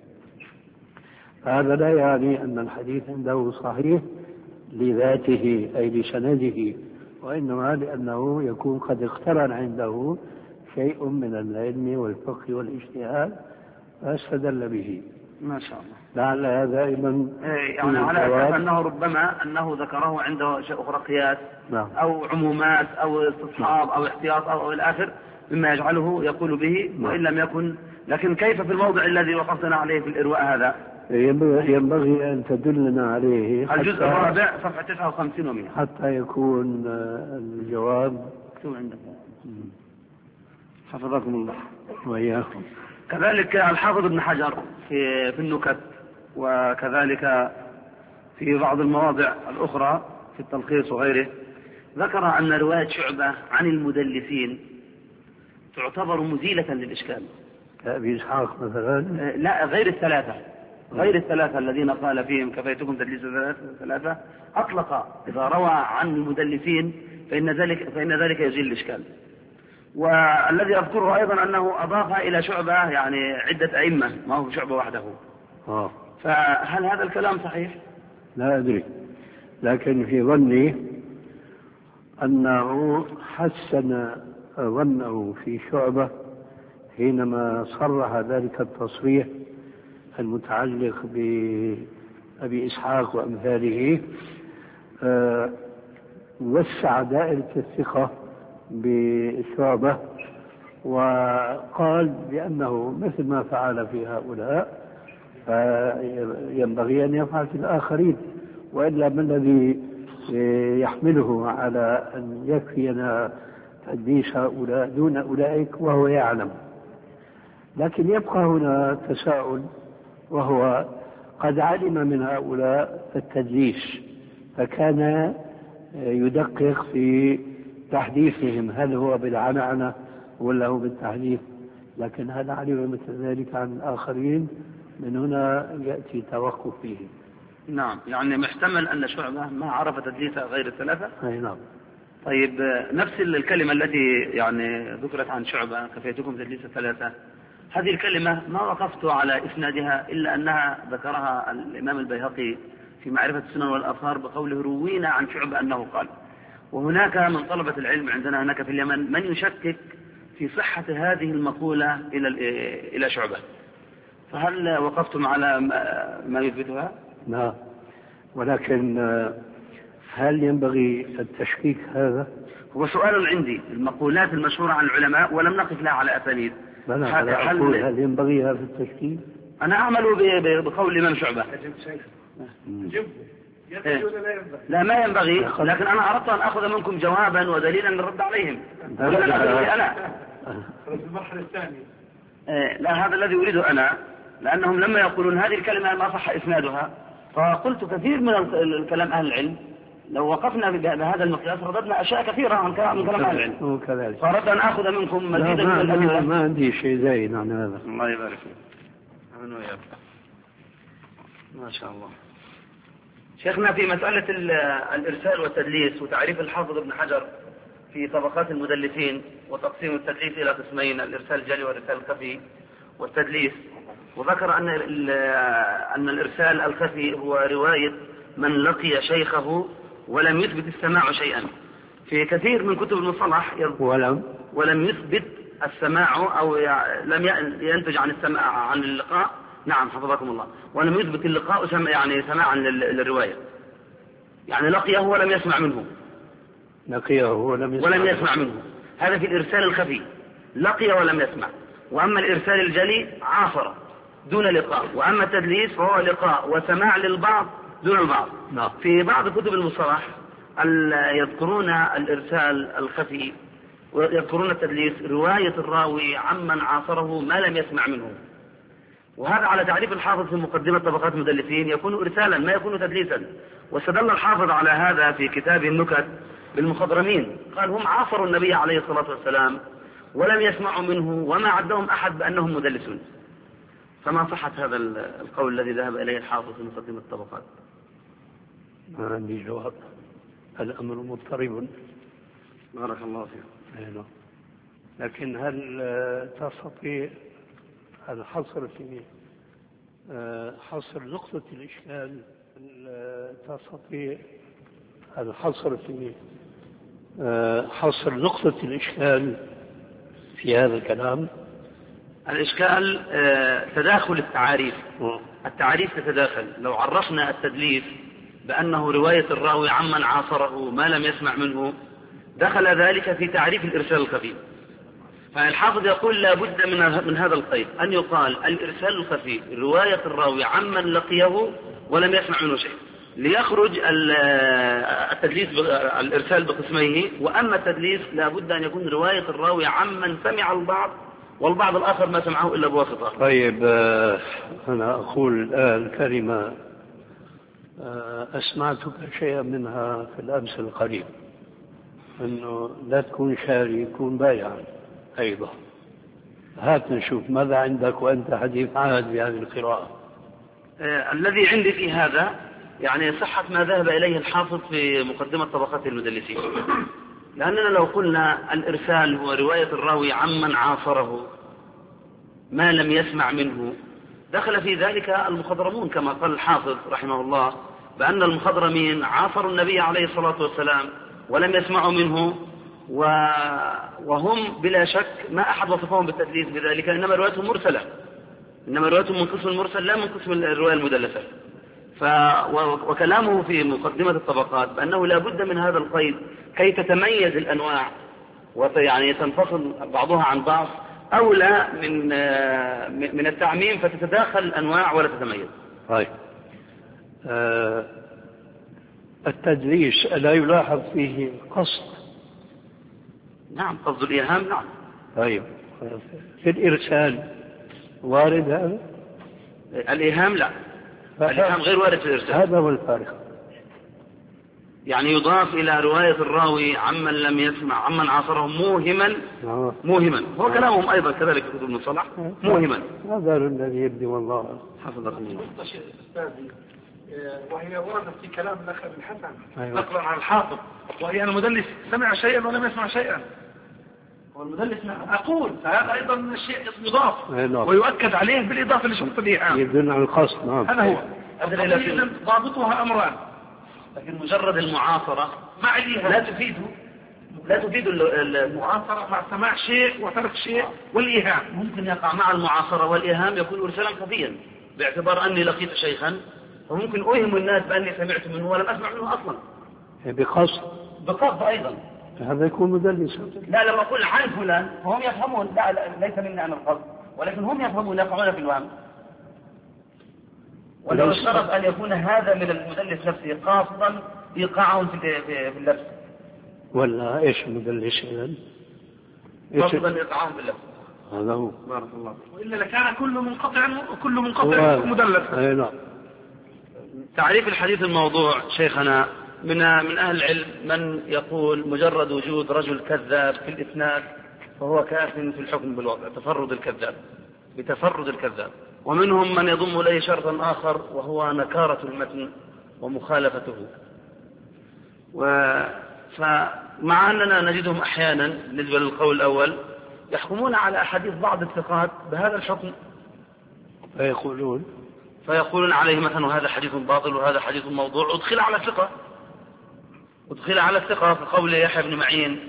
هذا لا يعني أن الحديث عنده صحيح لذاته أي لسنده، وإنما لأنه يكون قد اقترن عنده شيء من العلم والفقه والاجتهاد فاستدل به. ما شاء الله. لعل هذا أيضا يعني على أساس أنه ربما أنه ذكره عنده شيء أخرى قياس أو عمومات أو استصحاب أو احتياط أو الآخر مما يجعله يقول به، وإن لم يكن. لكن كيف في الموضع الذي وقفتنا عليه في الإرواء هذا ينبغي أن تدلنا عليه الجزء الرابع صفحة 59 و100 حتى يكون الجواب عندك. حفظكم الله وإياكم. كذلك الحافظ ابن حجر في النكت، وكذلك في بعض المواضع الأخرى في التلخيص وغيره، ذكر أن رواية شعبة عن المدلسين تعتبر مزيلة للإشكال. أبي إسحاق مثلا؟ لا، غير الثلاثة الذين قال فيهم كفيتكم تدليس ثلاثة، أطلق إذا روى عن المدلسين فإن ذلك يزيل الإشكال. والذي أذكره أيضا أنه أضاف إلى شعبة يعني عدة أئمة، ما هو شعبة وحده. فهل هذا الكلام صحيح؟ لا أدري، لكن في ظني أنه حسن ظنه في شعبة حينما صرح ذلك التصريح المتعلق بأبي إسحاق وأمثاله، وسع دائرة الثقة بشعبة وقال بأنه مثل ما فعل في هؤلاء فينبغي أن يفعل في الآخرين، وإلا ما الذي يحمله على أن يكفينا تدليس هؤلاء دون أولئك وهو يعلم. لكن يبقى هنا تساؤل، وهو قد علم من هؤلاء التدليس فكان يدقق في تحديثهم، هل هو بالعنعنة ولا هو بالتحديث، لكن هل علم مثل ذلك عن الآخرين؟ من هنا يأتي توقف فيه. نعم، يعني محتمل أن شعبة ما عرف تدليس غير الثلاثة. أي نعم. طيب، نفس الكلمة التي يعني ذكرت عن شعبة كفيتكم تدليس الثلاثة، هذه الكلمة ما وقفت على إسنادها إلا أنها ذكرها الإمام البيهقي في معرفة السنن والآثار بقوله روينا عن شعبة أنه قال. وهناك من طلبة العلم عندنا هناك في اليمن من يشكك في صحة هذه المقولة إلى شعبة، فهل وقفتم على ما يثبتها؟ نعم، ولكن هل ينبغي التشكيك هذا؟ هو سؤال عندي، المقولات المشهورة عن العلماء ولم نقف لها على أسانيد. هل ينبغي هذا التشكيك؟ أنا أعمل بقول الإمام شعبة. لا، ما ينبغي، لكن أنا أردت أن أخذ منكم جوابا ودليلا للرد عليهم. في المرحلة الثانية. لا، هذا الذي أريده أنا، لأنهم لما يقولون هذه الكلمة ما صح إسنادها، فقلت كثير من الكلام أهل العلم لو وقفنا بهذا المقياس رددنا أشياء كثيرة من كلام أهل العلم، فأردت أن أخذ منكم مزيدا من الأدلة. ما عندي شيء زايد عن هذا. الله يبارك فيك. ما شاء الله. شيخنا، في مسألة الإرسال والتدليس وتعريف الحافظ ابن حجر في طبقات المدلسين وتقسيم التدليس إلى قسمين، الإرسال الجلي والإرسال الخفي والتدليس، وذكر أن الإرسال الخفي هو رواية من لقي شيخه ولم يثبت السماع شيئا. في كثير من كتب المصطلح ولم يثبت السماع أو لم ينتج عن السماع عن اللقاء. نعم حفظكم الله. ولم يثبت اللقاء يعني سماعا للرواية، يعني لقيه ولم يسمع منه. ولم يسمع منه. هذا في الإرسال الخفي، لقي ولم يسمع. وأما الإرسال الجلي عاصر دون لقاء. وأما التدليس فهو لقاء وسماع للبعض دون البعض. في بعض كتب المصطلح يذكرون الإرسال الخفي ويذكرون التدليس رواية الراوي عمن عاصره ما لم يسمع منه، وهذا على تعريف الحافظ في مقدمة طبقات المدلسين يكون إرسالا ما يكون تدليسا. واستدل الحافظ على هذا في كتاب النكت بالمخضرمين، قال هم عاصروا النبي عليه الصلاة والسلام ولم يسمعوا منه وما عدهم أحد بأنهم مدلسون. فما صحة هذا القول الذي ذهب إليه الحافظ في مقدمة الطبقات؟ ما عندي جواب، الأمر مضطرب. بارك الله فيك. لكن هل تستطيع الحصر في حصر نقطة الإشكال؟ تستطيع الحصر في حصر نقطة الإشكال في هذا الكلام؟ الإشكال تداخل التعاريف. التعاريف تتداخل. لو عرفنا التدليس بأنه رواية الراوي عمن عاصره ما لم يسمع منه دخل ذلك في تعريف الإرسال الخفي. فالحافظ يقول لا بد من هذا القيد، أن يقال الإرسال الخفي رواية الراوي عمن لقيه ولم يسمع منه شيء، ليخرج التدليس الإرسال بقسميه. وأما التدليس لا بد أن يكون رواية الراوي عمن سمع البعض والبعض الآخر ما سمعه إلا بواسطة. طيب، أنا أقول الكلمة أسمعتك شيئا منها في الأمس القريب، أنه لا تكون شاري يكون بايعا أيضا. هات نشوف ماذا عندك وأنت حديث عهد بهذه القراءة. الذي عندي في هذا يعني صحة ما ذهب إليه الحافظ في مقدمة طبقات المدلسين، لأننا لو قلنا الإرسال هو رواية الراوي عمن عاصره ما لم يسمع منه دخل في ذلك المخضرمون، كما قال الحافظ رحمه الله بأن المخضرمين عاصروا النبي عليه الصلاة والسلام ولم يسمعوا منه، وهم بلا شك ما أحد وصفهم بالتدليس بذلك، إنما روايتهم مرسلة، إنما روايتهم من قسم المرسل لا من قسم الرواية المدلسة. وكلامه في مقدمة الطبقات بأنه لا بد من هذا القيد كي تتميز الأنواع ويعني تنفصل بعضها عن بعض، أولى من التعميم فتتداخل الأنواع ولا تتميز. طيب، التدليس لا يلاحظ فيه قصد؟ نعم، قصد الإيهام. نعم. طيب، في الإرسال وارد هذا؟ الإيهام لا، الإيهام غير وارد في الإرسال. هذا هو الفارق. يعني يضاف إلى رواية الراوي عمن لم يسمع عمن عاصره موهما هو كلامهم أيضا كذلك في كتب المصطلح موهما. هذا الذي يبدي والله حفظكم الله. وهي وردت في كلام الأخ بن حسن نقلا عن الحافظ، وهي أن المدلس سمع شيئا ولم يسمع شيئا. والمدلس أقول هذا أيضا شيء يضاف ويؤكد عليه بالإضافة لشرط الإيهام يدل على القصد. نعم، هذا هو. ضابطها أمران، لكن مجرد المعاصرة مع الإيهام لا تفيد المعاصرة مع سماع شيء وترك شيء والإيهام. ممكن يقع مع المعاصرة والإيهام يكون إرسالا خفيا، باعتبار أني لقيت شيخا وممكن أوهم الناس بأني سمعت منه ولم أسمع منه أصلا بقصد أيضا. هذا يكون مدلس. لا، لما أقول عن فلان فهم يفهمون لا ليس مني أنا القصد، ولكن هم يفهمون يقعون في الوهم. ولو اشترط أن يكون هذا من المدلس نفسه قاصدا إيقاعهم في اللبس. ولا إيش المدلس إذن؟ فضلا إطعام بالله. هذا هو. بارك الله. وإلا لكان كل منقطع مدلس. نعم. تعريف الحديث الموضوع شيخنا من أهل العلم من يقول مجرد وجود رجل كذاب في الإسناد فهو كاف في الحكم بالوضع بتفرد الكذاب، ومنهم من يضم إليه شرطا آخر وهو نكارة المتن ومخالفته. فمع أننا نجدهم أحيانا بالنسبة للقول الأول يحكمون على أحاديث بعض الثقات بهذا الحكم، فيقولون عليه مثلا وهذا حديث باطل وهذا حديث موضوع أدخل على الثقة في قول يحيى بن معين.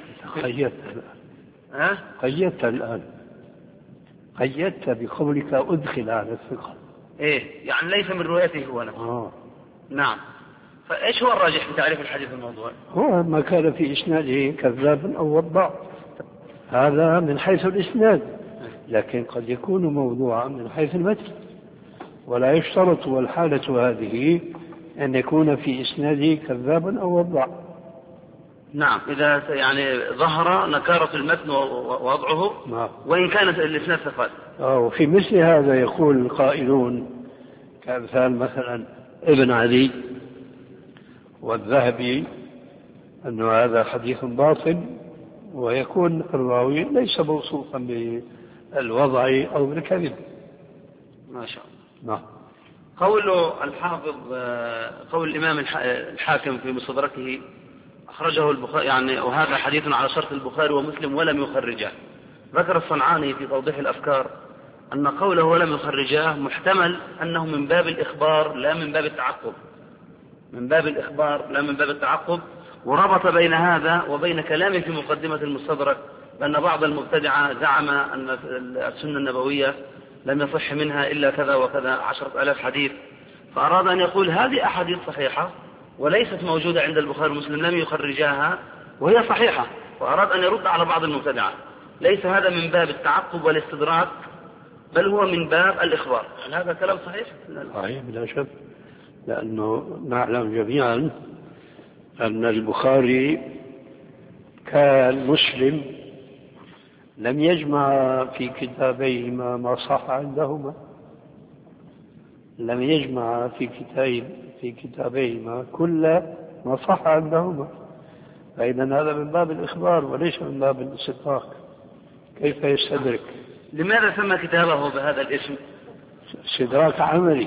قيدت بقولك أدخل على الثقة. يعني ليس من روايته هو نفسه. نعم. فإيش هو الراجح في تعريف الحديث الموضوع؟ هو ما كان في إسناده كذاب أو وضع، هذا من حيث الإسناد، لكن قد يكون موضوعا من حيث المتن، ولا يشترط والحالة هذه أن يكون في إسناده كذابا أو وضع. نعم، إذا يعني ظهر نكارة المتن ووضعه وإن كانت الإسناد ثقات. وفي مثل هذا يقول القائلون كأمثال مثلا ابن علي والذهبي أن هذا حديث باطل، ويكون الراوي ليس موصوفا بالوضع أو بالكذب. ما شاء الله. نعم. قول الحافظ قول الإمام الحاكم في مستدركه أخرجه البخاري يعني وهذا حديث على شرط البخاري ومسلم ولم يخرجه. ذكر الصنعاني في توضيح الأفكار أن قوله ولم يخرجاه محتمل أنه من باب الإخبار لا من باب التعقب، وربط بين هذا وبين كلامه في مقدمة المستدرك بأن بعض المبتدعة زعم أن السنة النبوية لم يصح منها إلا كذا وكذا 10,000 حديث، فأراد أن يقول هذه أحاديث صحيحة وليست موجودة عند البخاري ومسلم لم يخرجاها وهي صحيحة، وأراد أن يرد على بعض المبتدعة. ليس هذا من باب التعقب والاستدراك بل هو من باب الإخبار. هل هذا كلام صحيح؟ صحيح بلا شك، لأنه نعلم جميعا أن البخاري كان مسلم لم يجمع في كتابيهما ما صح عندهما، لم يجمع في كتابيهما كل ما صح عندهما، فإذا هذا من باب الإخبار وليس من باب الاستدراك. كيف يستدرك؟ لماذا سمى كتابه بهذا الاسم؟ استدراك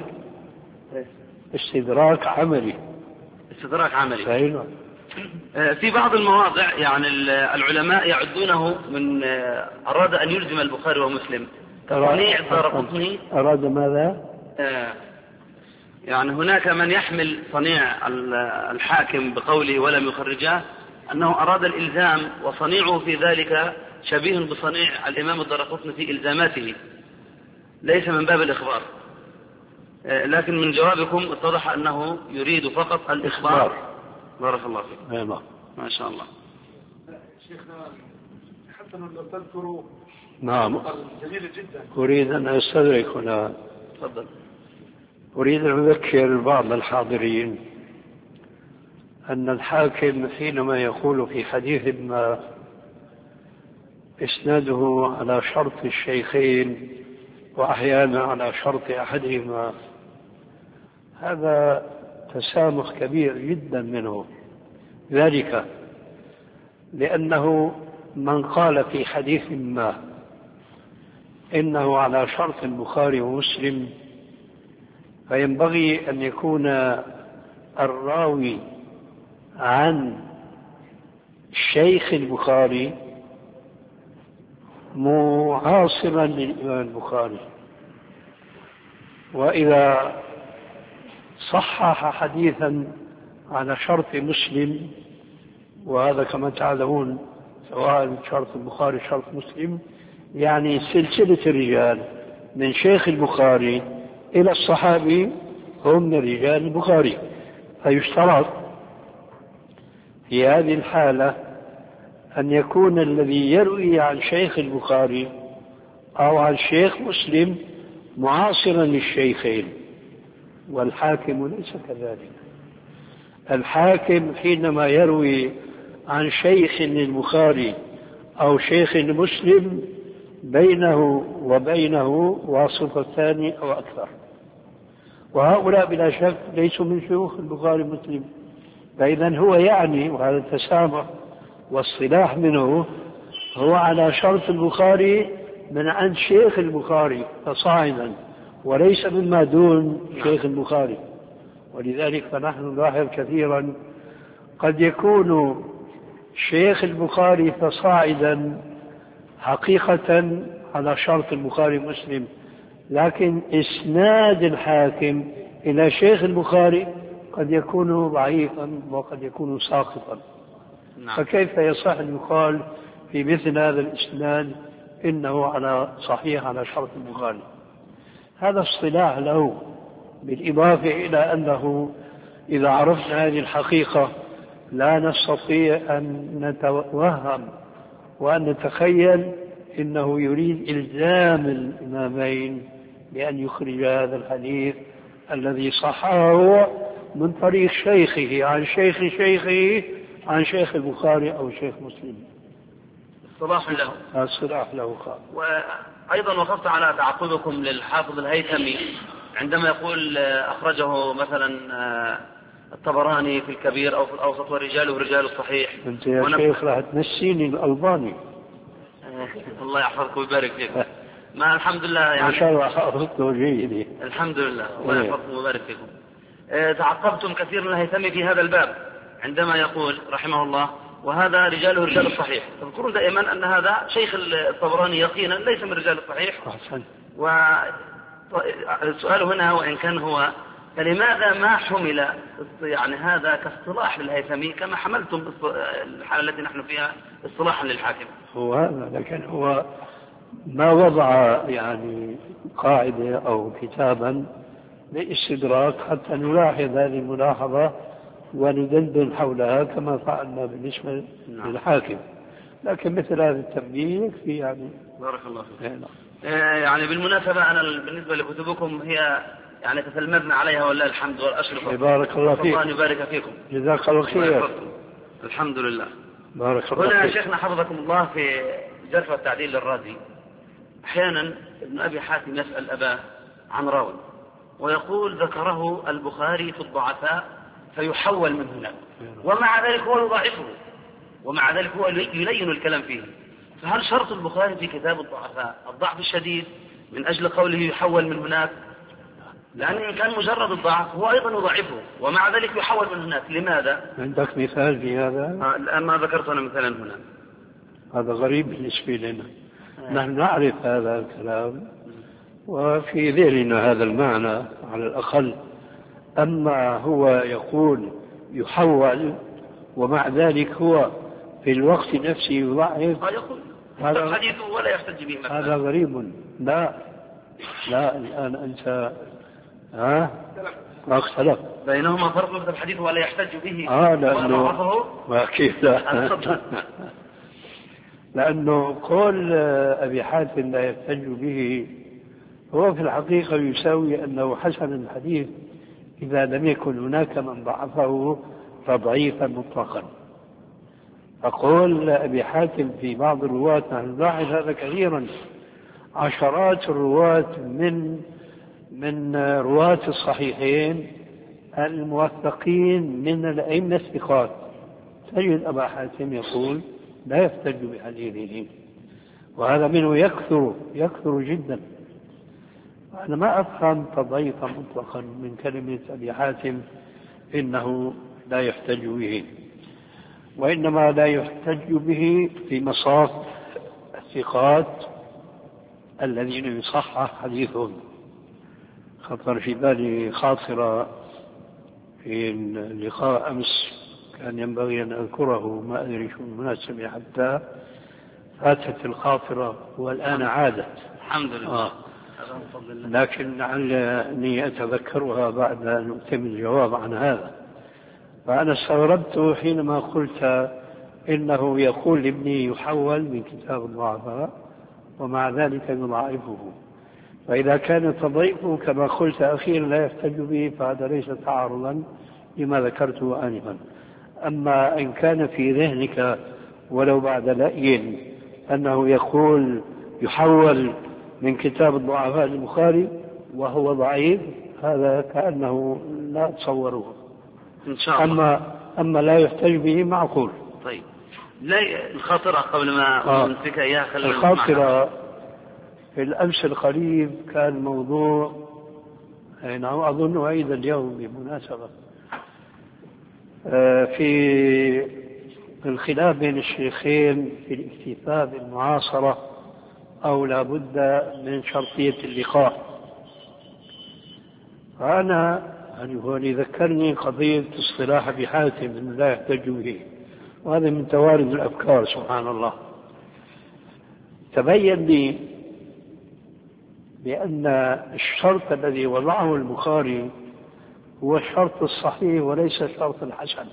عملي. فإنه في بعض المواضع يعني العلماء يعدونه من أراد أن يلزم البخاري ومسلم تصنيع الدارقطني. أراد ماذا؟ يعني هناك من يحمل صنيع الحاكم بقوله ولم يخرجاه أنه أراد الإلزام، وصنيعه في ذلك شبيه بصنيع الإمام الدارقطني في إلزاماته، ليس من باب الإخبار. لكن من جوابكم اتضح أنه يريد فقط الإخبار. بارك الله فيك. ما شاء الله. شيخنا حتى لو تذكروا نعم جميل جدا. أريد أن أستدرك هنا. تفضل. أريد أن أذكر بعض الحاضرين أن الحاكم حينما يقول في حديث ما إسناده على شرط الشيخين وأحيانا على شرط أحدهما، هذا تسامح كبير جدا منه، ذلك لأنه من قال في حديث ما إنه على شرط البخاري ومسلم فينبغي أن يكون الراوي عن شيخ البخاري معاصرا للإمام البخاري، وإذا صحح حديثا على شرط مسلم، وهذا كما تعلمون سواء شرط البخاري شرط مسلم يعني سلسلة الرجال من شيخ البخاري إلى الصحابي هم من رجال البخاري، فيشترط في هذه الحالة أن يكون الذي يروي عن شيخ البخاري أو عن شيخ مسلم معاصرا للشيخين، والحاكم ليس كذلك. الحاكم حينما يروي عن شيخ للبخاري أو شيخ مسلم بينه وبينه واسطتان أو أكثر، وهؤلاء بلا شك ليسوا من شيوخ البخاري ومسلم. فإذا هو يعني، وهذا التسامح والصلاح منه هو على شرط البخاري من عند شيخ البخاري فصاعدا، وليس مما دون شيخ البخاري. ولذلك فنحن نلاحظ كثيرا قد يكون شيخ البخاري فصاعدا حقيقة على شرط البخاري ومسلم، لكن إسناد الحاكم إلى شيخ البخاري قد يكون ضعيفا وقد يكون ساقطا. فكيف يصح أن يقال في مثل هذا الإسناد إنه على صحيح على شرط البخاري؟ هذا اصطلاح له، بالإضافة إلى أنه إذا عرفنا هذه الحقيقة لا نستطيع أن نتوهم وأن نتخيل إنه يريد إلزام الإمامين بأن يخرج هذا الحديث الذي صححه من طريق شيخه عن شيخ شيخه عن شيخ البخاري أو شيخ مسلم. اصطلاح له. اصطلاح له خالص. وأيضا وقفت على تعقبكم للحافظ الهيثمي عندما يقول أخرجه مثلا الطبراني في الكبير أو في الأوسط ورجاله رجال الصحيح. أنت يا شيخ راح تنسيني الألباني. الله يحفظك ويبارك فيك. ما الحمد لله يعني. ما شاء الله حافظته جيد. الحمد لله الله يحفظكم ويبارك فيكم. تعقبتم كثير من الهيثمي في هذا الباب عندما يقول رحمه الله وهذا رجاله رجال الصحيح. تذكروا دائما أن هذا شيخ الطبراني يقينا ليس من رجال الصحيح. والسؤال هنا وإن كان هو فلماذا ما حمل يعني هذا كاصطلاح للهيثمي كما حملتم الحالة التي نحن فيها اصطلاحا للحاكم؟ هو هذا، لكن هو ما وضع يعني قاعدة أو كتابا لاستدراك حتى نلاحظ هذه الملاحظة وندندن حولها كما فعلنا بالنسبة للحاكم. لكن مثل هذا التمليك في يعني. بارك الله فيك. يعني بالمناسبة أنا بالنسبة لكتبكم هي يعني تتلمذنا عليها والله الحمد والأشرف. بارك الله فيك. الله يبارك فيكم. جزاك الله خير. الحمد لله. بارك الله فيك. هنا يا شيخنا حفظكم الله في جرح والتعديل للرازي أحيانا ابن أبي حاتم يسأل أباه عن راوي ويقول ذكره البخاري في الضعفاء فيحول من هناك ومع ذلك هو يضعفه ومع ذلك هو يلين الكلام فيه. فهل شرط البخاري في كتاب الضعفاء الضعف الشديد من أجل قوله يحول من هناك؟ لأن إن كان مجرد الضعف هو أيضا يضعفه ومع ذلك يحول من هناك. لماذا؟ عندك مثال في هذا؟ الآن ما ذكرت أنا مثلا هنا. هذا غريب بالنسبة لنا. نحن نعرف هذا الكلام وفي ذهننا هذا المعنى على الأقل، أما هو يقول يحول ومع ذلك هو في الوقت نفسه يضعف، هذا الحديث ولا يحتج به مثلا. هذا غريب. لا الآن أنت اختلف بينهما فرق في الحديث ولا يحتج به. لأنه ما كيف لا لأنه قول أبي حاتم لا يحتج به هو في الحقيقة يساوي أنه حسن الحديث إذا لم يكن هناك من ضعفه تضعيفا مطلقا. فقول أبي حاتم في بعض الرواة نحن نلاحظ هذا كثيرا، عشرات الرواة من رواة الصحيحين الموثقين من الأئمة الثقات تجد أبا حاتم يقول لا يحتج بحديثه، وهذا منه يكثر جدا. أنا ما أفهم تضعيفا مطلقا من كلمة أبي حاتم إنه لا يحتج به، وإنما لا يحتج به في مصاف الثقات الذين يصحح حديثهم. خطر في بالي خاطرة في اللقاء أمس كان ينبغي أن أذكره، ما أدري شو المناسبة حتى فاتت الخاطرة والآن عادت. الحمد لله. لكن لعلني أتذكرها بعد أن أتم الجواب عن هذا. فأنا استغربت حينما قلت إنه يقول لابني يحول من كتاب الضعفاء ومع ذلك يضاعفه. فإذا كان تضعيفه كما قلت أخيرا لا يحتج به فهذا ليس تعارضا لما ذكرته آنفا. أما إن كان في ذهنك ولو بعد لأي أنه يقول يحول من كتاب الضعفاء البخاري وهو ضعيف، هذا كأنه لا تصوره إن شاء الله. أما لا يحتج به معقول. طيب، لا الخاطرة قبل ما نمسك إياها. الخاطرة في الأمس القريب كان موضوع أظن أيضا اليوم بمناسبة في الخلاف بين الشيخين في الاكتفاء بالمعاصرة أو لا بد من شرطية اللقاء. فأنا هو ذكرني قضية اصطلاح أبي حاتم أنه لا يحتج به، وهذا من توارد الأفكار سبحان الله. تبين لي بأن الشرط الذي وضعه البخاري هو الشرط الصحيح وليس الشرط الحسن.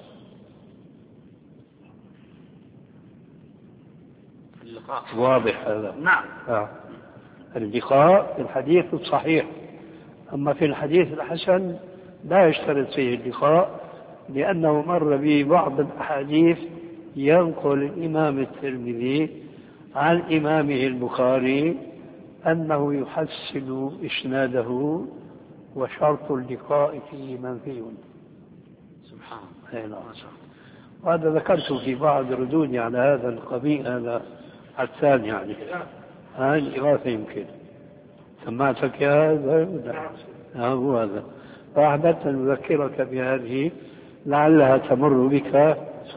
اللقاء واضح هذا؟ نعم. اللقاء في الحديث الصحيح، أما في الحديث الحسن لا يشترط فيه اللقاء، لأنه مر به بعض الأحاديث ينقل الإمام الترمذي عن إمامه البخاري أنه يحسن إسناده وشرط اللقاء فيه منفي. سبحان الله. وهذا ذكرته في بعض ردودي على هذا القبيل، هذا الثاني يعني هاي الإغاثة يمكن سمعتك يا هذا. هو هذا. فأحببت أن أذكرك بهذه لعلها تمر بك،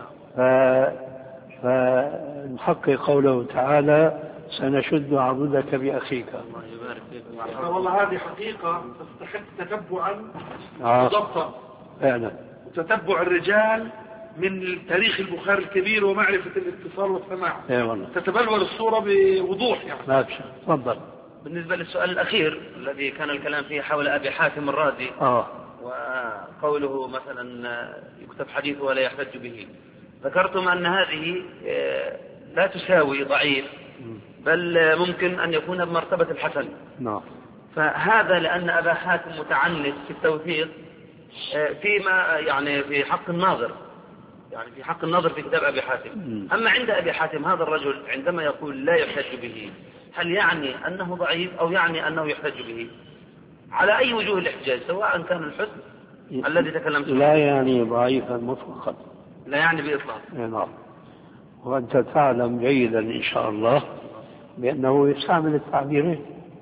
فنحقق قوله تعالى سنشد عضدك بأخيك. الله يبارك فيك. والله هذه حقيقة تستحق تتبعا وضبطا فعلا، وتتبع الرجال من تاريخ البخاري الكبير ومعرفة الاتصال والسماع. تتبلور الصورة بوضوح يعني. لا تفضل. بالنسبة للسؤال الأخير الذي كان الكلام فيه حول أبي حاتم الرازي وقوله مثلا يكتب حديثه ولا يحتج به، ذكرتم أن هذه لا تساوي ضعيف، بل ممكن أن يكون بمرتبة الحسن. فهذا لأن أبا حاتم متعنت في التوثيق فيما يعني في حق الناظر، يعني في حق النظر في كتاب أبي حاتم. أما عند أبي حاتم هذا الرجل عندما يقول لا يحتج به، هل يعني أنه ضعيف أو يعني أنه يحتج به؟ على أي وجوه الاحتجاج، سواء كان الحسن الذي تكلمت عنه لا يعني ضعيفا مطلقا، لا يعني بإطلاق. نعم. وأنت تعلم جيدا إن شاء الله بأنه يستعمل التعبيرين،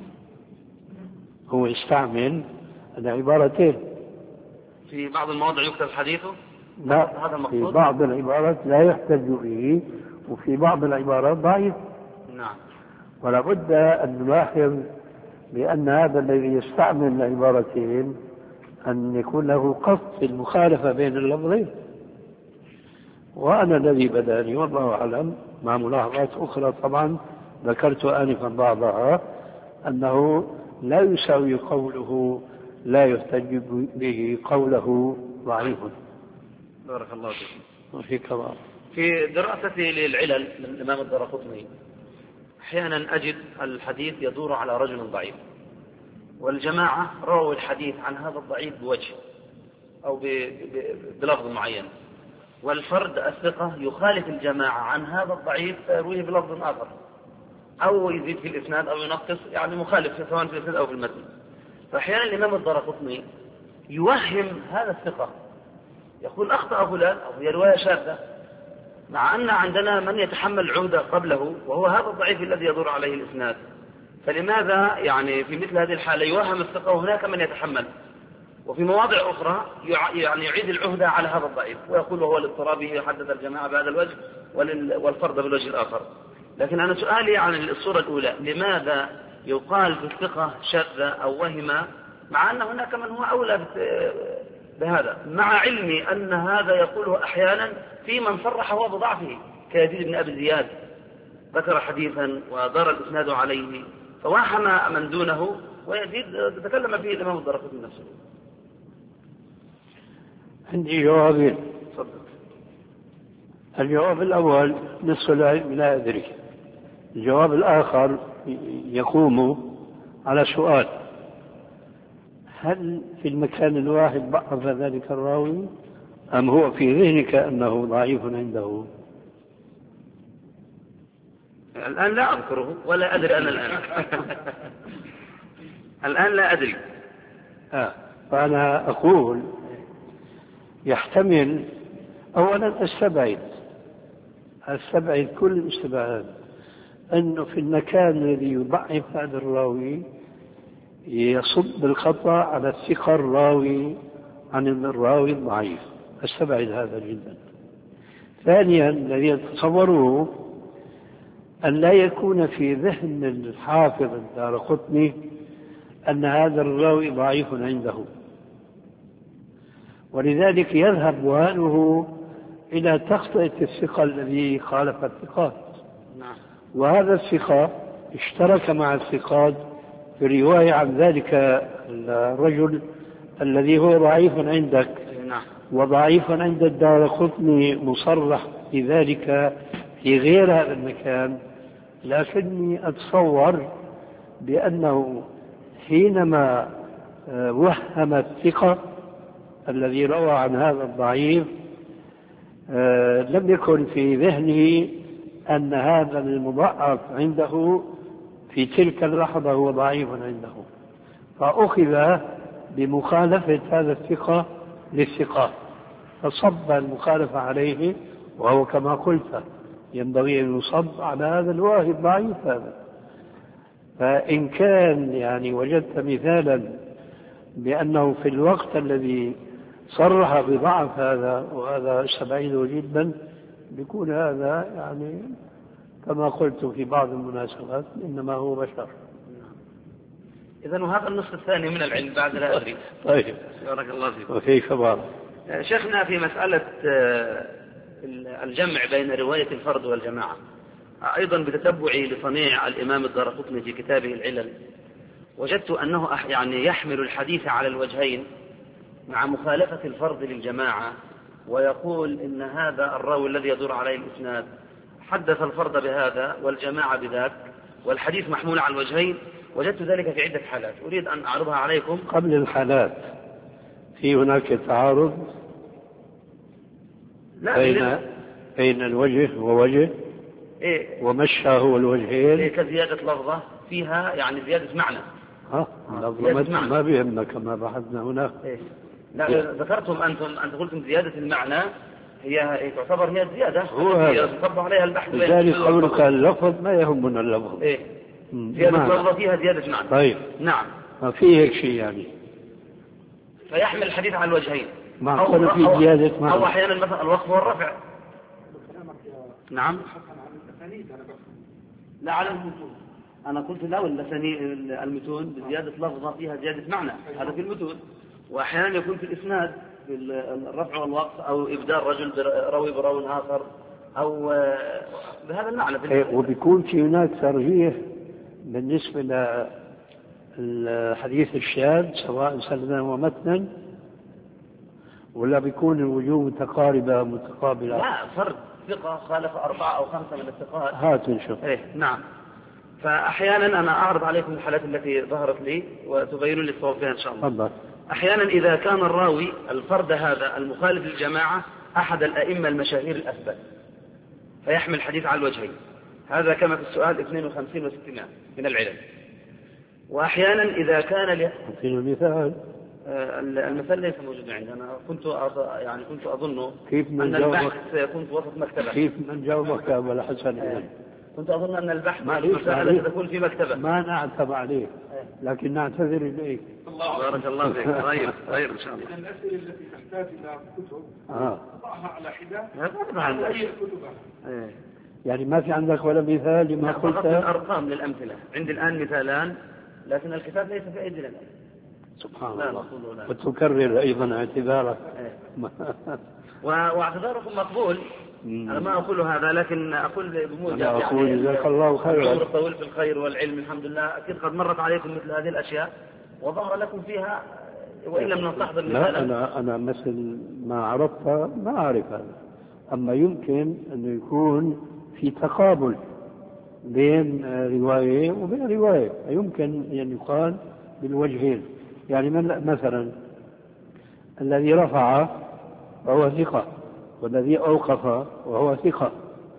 هو يستعمل العبارتين. في بعض المواضع يكتب حديثه، لا، هذا المقصود. في بعض العبارات لا يحتج به، وفي بعض العبارات ضعيف. نعم. ولا بد أن نلاحظ بأن هذا الذي يستعمل العبارتين أن يكون له قصد في المخالفة بين اللفظين. وأنا الذي بدأني والله أعلم مع ملاحظات أخرى طبعا ذكرت آنفا بعضها، أنه لا يساوي قوله لا يحتج به قوله ضعيف. بارك الله فيك. وفيك الله. في دراستي للعلل من الإمام الدارقطني أحيانا أجد الحديث يدور على رجل ضعيف، والجماعة رووا الحديث عن هذا الضعيف بوجه أو بلفظ معين، والفرد الثقة يخالف الجماعة عن هذا الضعيف فيرويه بلفظ آخر، أو يزيد في الإسناد أو ينقص، يعني مخالف سواء في الإسناد أو في المتن. فأحيانا الإمام الدارقطني يوهم هذا الثقة، يقول أخطأ فلان أو هي رواية شاذة، مع أن عندنا من يتحمل العهدة قبله وهو هذا الضعيف الذي يدور عليه الإسناد. فلماذا يعني في مثل هذه الحالة يوهم الثقة وهناك من يتحمل، وفي مواضع أخرى يعني يعيد العهدة على هذا الضعيف ويقول وهو الاضطرابي يحدث الجماعة بهذا الوجه والفرد بالوجه الآخر. لكن أنا سؤالي عن الصورة الأولى، لماذا يقال في الثقة شاذة أو وهمة مع أن هناك من هو أولى بهذا، مع علمي أن هذا يقوله أحيانا في من صرح هو بضعفه كيزيد بن أبي زياد، ذكر حديثا ودار الإسناد عليه فواحم من دونه، ويزيد تكلم فيه الإمام الدارقطني نفسه. عندي جوابين. الجواب الأول نصف العلم لا أدري، الجواب الآخر يقوم على سؤال: هل في المكان الواحد ضعف ذلك الراوي أم هو في ذهنك أنه ضعيف عنده؟ الآن لا أذكره ولا أدري أنا الآن. الآن لا أدري. فأنا أقول يحتمل أولا استبعد كل الاستبعاد أنه في المكان الذي يضعف هذا الراوي يصب الخطأ على الثقة الراوي عن الراوي الضعيف، استبعد هذا جدا. ثانيا الذي يتصوره أن لا يكون في ذهن الحافظ الدارقطني أن هذا الراوي ضعيف عنده، ولذلك يذهب وهنه إلى تخطئة الثقة الذي خالف الثقات. وهذا الثقة اشترك مع الثقات في رواية عن ذلك الرجل الذي هو ضعيف عندك وضعيف عند الدارقطني مصرح بذلك في غير هذا المكان. لكني أتصور بأنه حينما وهم الثقة الذي روى عن هذا الضعيف لم يكن في ذهنه أن هذا المضعف عنده في تلك اللحظة هو ضعيف عنده، فأخذ بمخالفة هذا الثقة للثقات فصب المخالفة عليه، وهو كما قلت ينبغي أن يصب على هذا الواهي الضعيف هذا. فإن كان يعني وجدت مثالا بأنه في الوقت الذي صرح بضعف هذا وهذا استبعده جدا، بيكون هذا يعني كما قلت في بعض المناسبات إنما هو بشر. إذن وهذا النصف الثاني من العلم بعد لا أدري. طيب بارك الله فيك. وكيف بعض شيخنا في مسألة الجمع بين رواية الفرد والجماعة، أيضا بتتبعي لصنيع الإمام الدارقطني في كتابه العلل وجدت أنه يعني يحمل الحديث على الوجهين مع مخالفة الفرد للجماعة، ويقول إن هذا الراوي الذي يدور عليه الإسناد حدث الفرد بهذا والجماعة بذاك، والحديث محمول على الوجهين. وجدت ذلك في عدة حالات أريد أن أعرضها عليكم. قبل الحالات في هناك تعارض بين الوجه ووجه ومشى هو الوجهين كزيادة لفظة فيها يعني زيادة معنى. لفظة ما بيهمنا كما بحثنا هناك. لا ذكرتم أنت قلتم زيادة المعنى هي تعتبر هي الزيادة يصب عليها البحث. لذلك قولك اللفظ ما يهمنا اللفظ. زيادة لفظة فيها زيادة معنى. طيب نعم ما في هيك شيء يعني فيحمل الحديث على الوجهين أو في زيادة معنى أو أحيانا مثلا الوقف والرفع. نعم لا على المتون أنا قلت لا المتون بزيادة لفظة فيها زيادة معنى، هذا في المتون. وأحيانا يكون في الإسناد بالرفع والوقف أو إبدال رجل روي براوي آخر أو بهذا المعنى. وبيكون في هناك ترجيح بالنسبة للحديث الشاذ سواء سندا ومتنا، ولا بيكون الوجوه متقاربة متقابلة؟ لا فرد ثقة خالف 4 أو 5 من الثقات. هات نشوف. نعم. فأحيانا أنا أعرض عليكم الحالات التي ظهرت لي وتبينوا لي الصواب فيها إن شاء الله. تفضل. أحيانا إذا كان الراوي الفرد هذا المخالف للجماعة أحد الأئمة المشاهير الأثبت فيحمل الحديث على الوجهين، هذا كما في السؤال 52 و600 من العلل. وأحيانا إذا كان في المثال المثال ليس موجود عندي، أنا كنت أظن كيف أن البحث سيكون في وسط مكتبة. كيف من جاوبك يا أبو الحسن؟ كنت أظن أن البحث مسألة تكون في مكتبة. ما نعتب عليه لكن نعتذر إليك. بارك الله فيك. خير إن شاء الله. الأسئلة التي تحتاج إلى كتب ضعها على حدة هي كتبها. يعني ما في عندك ولا مثال لما قلت؟ أرقام للأمثلة عندي الآن مثالان لكن الكتاب ليس في أيدينا الآن. سبحان الله. وتكرر أيضا اعتذارك. واعتذاركم مقبول. أنا ما أقول هذا لكن أقول بموجب أنا أقول جزاك الله خيرا. العمر الطويل في الخير والعلم الحمد لله. أكيد قد مرت عليكم مثل هذه الأشياء وظهر لكم فيها وإن لم نستحضر مثالا. لا أنا مثل ما عرفت ما أعرف هذا، أما يمكن أن يكون في تقابل بين رواية وبين رواية، يمكن أن يقال بالوجهين. يعني مثلا الذي رفع وهو ثقة والذي أوقف وهو ثقة،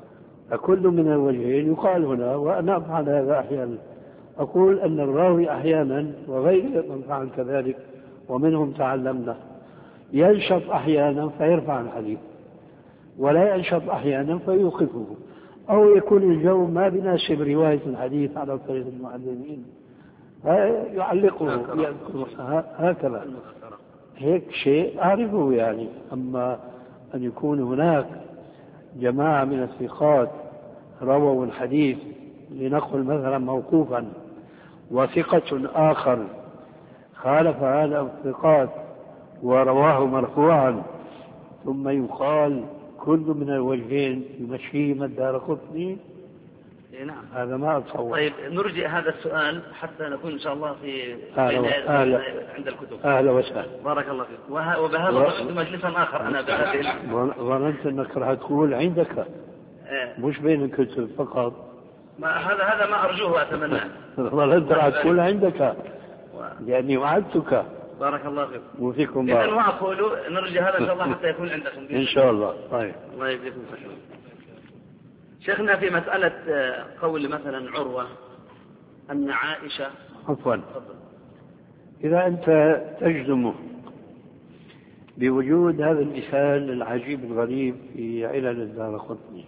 فكل من الوجهين يقال هنا، وأنا أفعل هذا أحيانا. أقول أن الراوي أحيانا وغير من فعل كذلك ومنهم تعلمنا ينشط أحيانا فيرفع الحديث، ولا ينشط أحيانا فيوقفه، أو يكون الجو ما بناسب رواية الحديث على طريق المعلمين يعلقه يذكر هكذا. هيك شيء أعرفه يعني. أما أن يكون هناك جماعة من الثقات رووا الحديث، لنقل مثلا موقوفا، وثقة آخر خالف هذا الثقات ورواه مرفوعا، ثم يقال كل من الوجهين يمشيه الدارقطني، نعم هذا ما أتصور. طيب نرجئ هذا السؤال حتى نكون إن شاء الله في عند الكتب. أهلا وسهلا. بارك الله فيك. وبهذا ضمنت مجلسا آخر أنا ظننت أنك راح تقول عندك مش بين الكتب فقط. هذا ما أرجوه وأتمناه. ظننت راح تقول عندك يعني وعدتك. بارك الله فيك. وفيكم بارك. إذن وأقول نرجع هذا إن شاء الله حتى يكون عندكم إن شاء الله. طيب الله يجزيكم خير. شيخنا في مسألة قول مثلا عروة أن عائشة عفوا، إذا أنت تجزم بوجود هذا المثال العجيب الغريب في علل الدارقطني،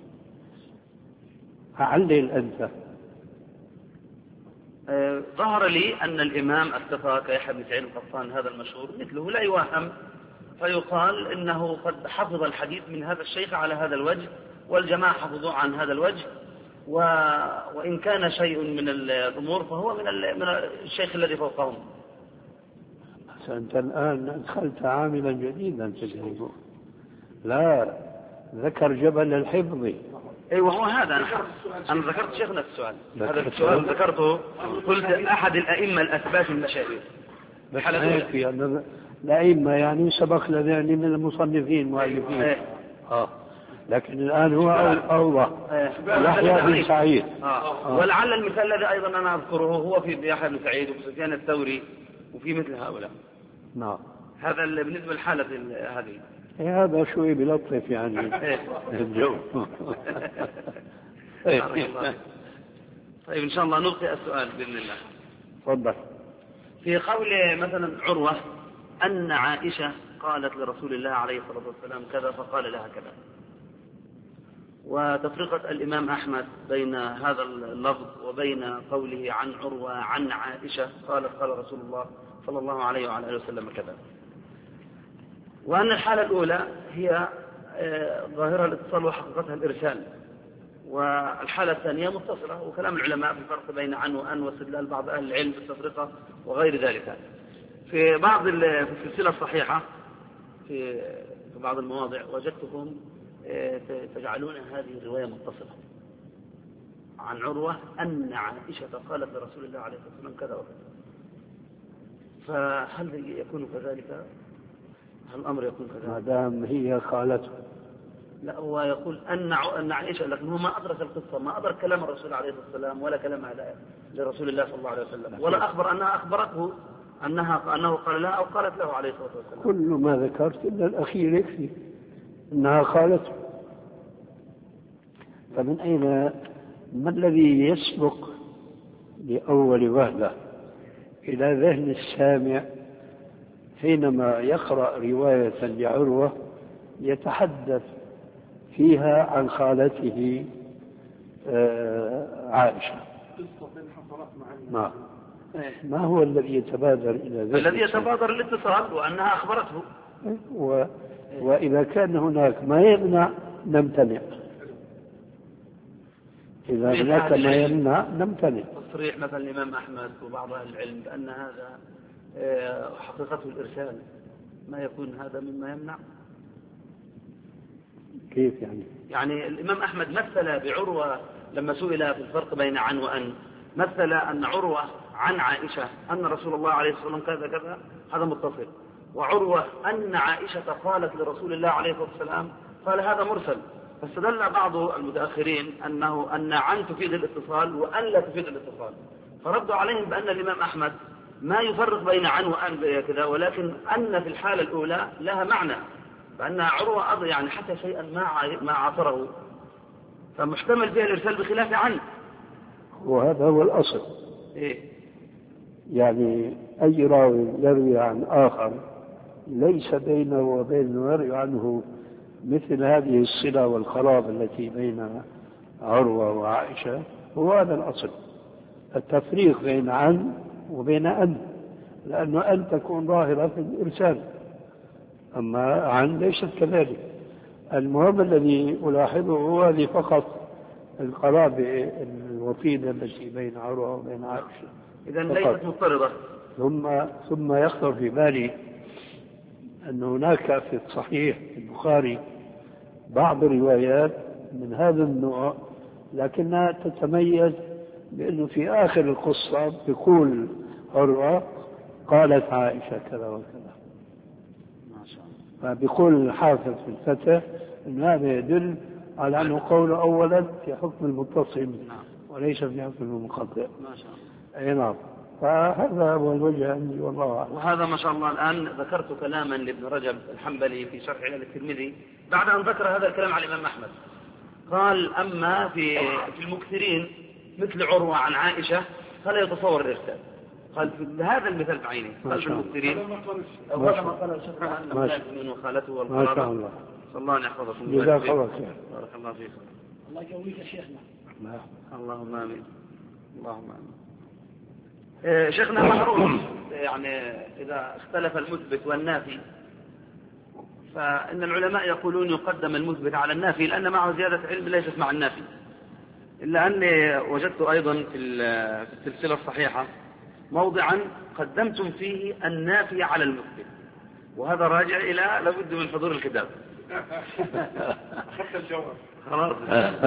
فعلل أنت. ظهر لي أن الإمام الثقة كيحيى بن سعيد القطان هذا المشهور مثله لا يوهم، فيقال إنه قد حفظ الحديث من هذا الشيخ على هذا الوجه، والجماعة حفظوا عن هذا الوجه، وإن كان شيء من الأمور فهو من الشيخ الذي فوقهم. أنت الآن أدخلت عاملا جديدا تجربه. لا، ذكر جبل الحفظ. أيوة هو هذا. أنا ذكرت شيخنا السؤال، هذا السؤال ذكرته، قلت أحد الأئمة الأثبات المشاهير. يعني الأئمة يعني سبق لنا يعني من المصنفين مؤلفين. لكن الآن هو أوضح. يحيى بن سعيد. ولعل المثال الذي أيضا أنا أذكره هو في يحيى بن سعيد وسفيان الثوري وفي مثل هؤلاء. نعم. هذا بالنسبة للحالة هذه. هذا شوي بلطف يعني الجو. طيب إن شاء الله نلقي السؤال بإذن الله. تفضل. في قول مثلا عروة أن عائشة قالت لرسول الله عليه الصلاة والسلام كذا فقال لها كذا، وتفرقة الإمام أحمد بين هذا اللفظ وبين قوله عن عروة عن عائشة قالت قال رسول الله صلى الله عليه وعلى آله وسلم كذا، وأن الحالة الأولى هي ظاهرة الاتصال وحقيقتها الإرسال، والحالة الثانية متصلة، وكلام العلماء في الفرق بين عن وأن واستدلال بعض أهل العلم بالتفرقة وغير ذلك. في السلسلة الصحيحة في بعض المواضع وجدتكم تجعلون هذه الرواية متصلة عن عروة أن عائشة قالت لرسول الله عليه الصلاة والسلام كذا وكذا، فهل يكون كذلك؟ هل الأمر يكون كذلك؟ ما دام هي قالته. لا، هو يقول أن عائشة، لكن هو ما أدرك القصة، ما أدرك كلام الرسول عليه الصلاة والسلام ولا كلام لرسول الله صلى الله عليه وسلم، ولا أخبر أنها أخبرته أنه قال لها أو قالت له عليه الصلاة والسلام. كل ما ذكرت إلا الأخير يكفي أنها قالته. فمن أين ما الذي يسبق لأول وهلة إلى ذهن السامع حينما يقرأ رواية لعروة يتحدث فيها عن خالته عائشة؟ ما هو الذي يتبادر إلى ذهن؟ الذي يتبادر الاتصال وأنها أخبرته. وإذا كان هناك ما يمنع نمتنع، إذا هناك ما يمنع نمتنع. تصريح مثلا الإمام أحمد وبعض أهل العلم بأن هذا حقيقته الإرسال، ما يكون هذا مما يمنع؟ كيف يعني؟ يعني الإمام أحمد مثل بعروة لما سئل في الفرق بين عن وأن، مثل أن عروة عن عائشة أن رسول الله عليه الصلاة والسلام كذا كذا، هذا متصل، وعروة أن عائشة قالت لرسول الله عليه الصلاة والسلام قال هذا مرسل. فاستدل بعض المتأخرين أن عن تفيد الاتصال وأن لا تفيد الاتصال، فردوا عليهم بأن الإمام أحمد ما يفرق بين عن وأن كذا، ولكن أن في الحالة الأولى لها معنى، بأن عروة يعني حتى شيئا ما عاصره فمحتمل فيها الإرسال بخلاف عنه. وهذا هو الأصل. إيه؟ يعني أي راوي يروي عن آخر ليس بينه وبين يروي عنه مثل هذه الصلة والقرابة التي بين عروة وعائشة، هو هذا الأصل. التفريق بين عن وبين أن، لأنه أن تكون ظاهرة في الإرسال، أما عن ليست كذلك. المهم الذي ألاحظه هو هذه فقط القرابة الوطيدة التي بين عروة وبين عائشة، إذا ليست مضطردة. ثم يخطر في بالي أن هناك في الصحيح البخاري بعض الروايات من هذا النوع، لكنها تتميز بأنه في آخر القصة بيقول عروة قالت عائشة كذا وكذا. ما شاء الله. فبيقول الحافظ في الفتح أن هذا يدل على أنه قول أولا في حكم المتصل وليس في حكم المنقطع. ما شاء الله. أي نعم. فهذا هو الوجه عندي والله أعلم. وهذا ما شاء الله. الآن ذكرت كلاما لابن رجب الحنبلي في شرح علل الترمذي بعد أن ذكر هذا الكلام على الإمام أحمد. قال أما في المكثرين مثل عروة عن عائشة فلا يتصور الإرسال. قال في هذا المثال بعينه. قال في المكثرين هذا ما قال شيخنا أن ملازمين وخالته والقرابة. ما شاء الله. صلى الله أن يحفظكم. جزاك الله خير. بارك الله فيكم. الله يقويك يا شيخنا. اللهم آمين. اللهم آمين. شيخنا معروف يعني إذا اختلف المثبت والنافي فإن العلماء يقولون يقدم المثبت على النافي لأن معه زيادة علم ليست مع النافي، إلا أني وجدت أيضا في السلسلة الصحيحة موضعا قدمتم فيه النافي على المثبت، وهذا راجع إلى لابد من حضور الكتاب. أخذت الجواب خلاص.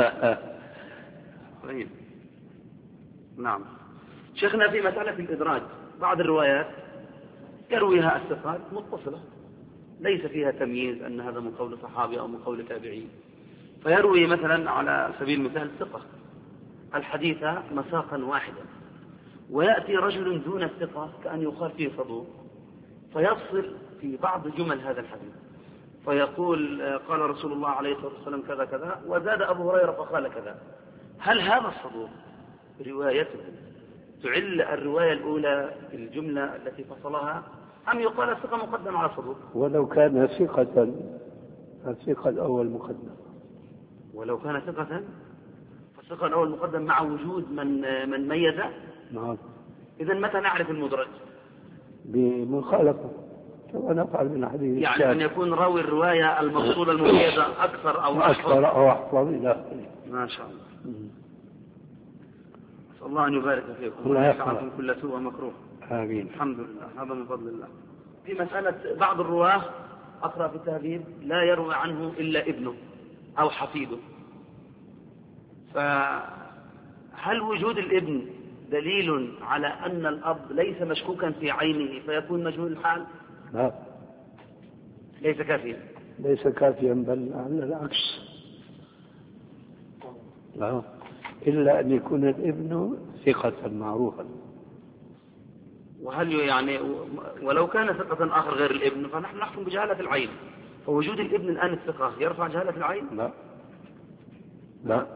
طيب. نعم. شيخنا في مسألة الإدراج بعض الروايات يرويها الثقات متصلة ليس فيها تمييز أن هذا من قول صحابي أو من قول تابعي، فيروي مثلا على سبيل المثال ثقة الحديث مساقا واحدا، ويأتي رجل دون الثقة كأن يقال فيه صدوق فيفصل في بعض جمل هذا الحديث فيقول قال رسول الله عليه الصلاة والسلام كذا كذا وزاد أبو هريرة فقال كذا. هل هذا الصدوق روايته تعل الرواية الأولى الجملة التي فصلها أم يقال الثقة مقدم على صدوق؟ ولو كان ثقة فالثقة الأول مقدم. ولو كان ثقة فالثقة الأول مقدم مع وجود من ميز. نعم. إذا متى نعرف المدرج؟ بمخالفة كما نفعل من حديث يعني أن يكون راوي الرواية المفصولة المميزة أكثر أو أحفظ إلى ما شاء الله. أسأل الله أن يبارك فيكم ويسعكم كل سوء ومكروه. آمين. الحمد لله. هذا من فضل الله. في مسألة بعض الرواه أقرأ في التهذيب لا يروي عنه إلا ابنه أو حفيده، فهل وجود الابن دليل على أن الأب ليس مشكوكا في عينه فيكون مجهول الحال؟ لا، ليس كافيا. ليس كافيا بل على العكس. لا، إلا أن يكون الابن ثقة معروفا. وهل يعني ولو كان ثقة آخر غير الابن فنحن نحكم بجهالة العين، فوجود الابن الآن الثقة يرفع جهالة العين؟ لا لا،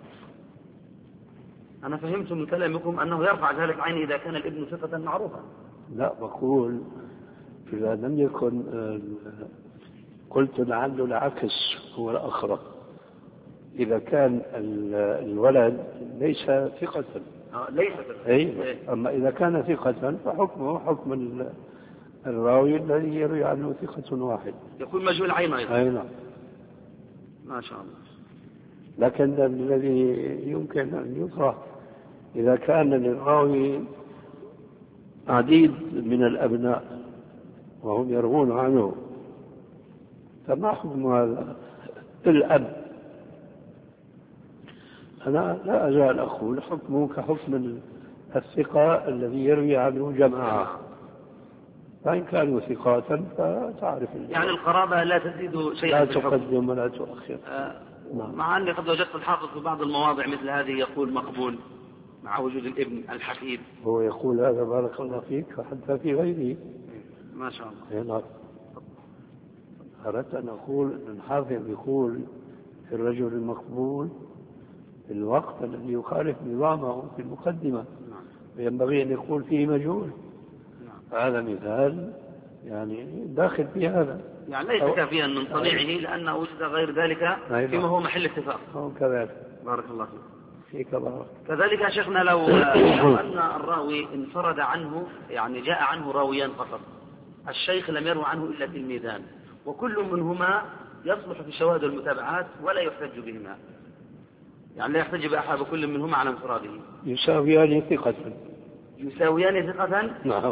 أنا فهمت من كلامكم أنه يرفع جهالة العين إذا كان الابن ثقة معروفا. لا، بقول إذا لم يكن قلت لعل العكس هو الأخرى. إذا كان الولد ليس ثقة ليس ثقة. أما إذا كان ثقة فحكمه حكم الراوي الذي يروي عنه ثقة واحد يكون مجهول عين أيضا. أي نعم. ما شاء الله. لكن الذي يمكن أن يطرح إذا كان للراوي عديد من الأبناء وهم يروون عنه فما حكم هذا الأب؟ أنا لا أزال أقول حكمه كحكم الثقة الذي يروي عنه جماعة، فإن كانوا ثقات فتعرف يعني القرابة لا تزيد شيئا، لا تقدم ولا تؤخر. مع أني قد وجدت الحافظ في بعض المواضع مثل هذه يقول مقبول مع وجود الابن الحفيد. هو يقول هذا بارك الله فيك حتى في غيره. ما شاء الله. نعم. أردت أن أقول أن الحافظ يقول في الرجل المقبول في الوقت الذي يخالف نظامه في المقدمة، ينبغي أن يقول فيه مجهول. هذا مثال يعني داخل في هذا، يعني ليس كافيا من صنيعه لأنه وجد غير ذلك فيما هو محل اتفاق. كذلك. بارك الله فيك. كذلك يا شيخنا لو أن الراوي انفرد عنه، يعني جاء عنه راويان فقط، الشيخ لم يروى عنه إلا تلميذان، وكل منهما يصلح في شواهد المتابعات ولا يحتج بهما، يعني لا يحتج بأحد كل منهما على انفراده. يساويان ثقة. نعم.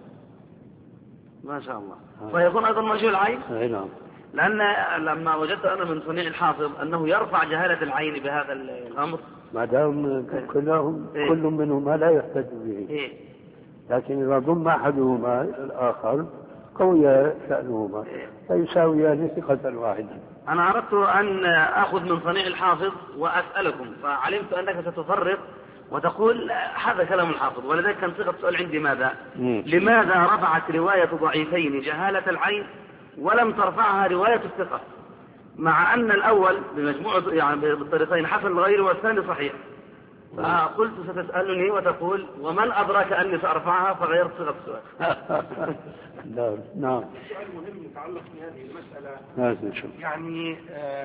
ما شاء الله. فيكون أيضا مجهول العين. نعم. لأن لما وجدت أنا من صنيع الحافظ أنه يرفع جهالة العين بهذا الأمر، ما دام كل منهما لا يحتج به، لكن إذا ضم أحدهما الآخر قوي شأنهما فيساويان ثقة واحدة. أنا أردت أن أخذ من صنيع الحافظ وأسألكم، فعلمت أنك ستفرق وتقول هذا كلام الحافظ، ولذلك كان صيغة السؤال عندي لماذا رفعت رواية ضعيفين جهالة العين ولم ترفعها رواية الثقة، مع أن الأول بمجموعة يعني بالطريقين حسن الغير والثاني صحيح. فقلت ستسألني وتقول ومن أدرك أني سأرفعها، فغيرت صيغة السؤال. نعم. سؤال مهم يتعلق بهذه المسألة. يعني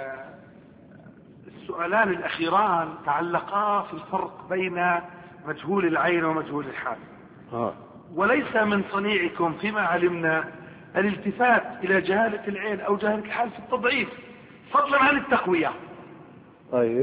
السؤالان الأخيران تعلقا في الفرق بين مجهول العين ومجهول الحال. وليس من صنيعكم فيما علمنا الالتفات إلى جهالة العين أو جهالة الحال في التضعيف فضلا عن التقوية. طيب.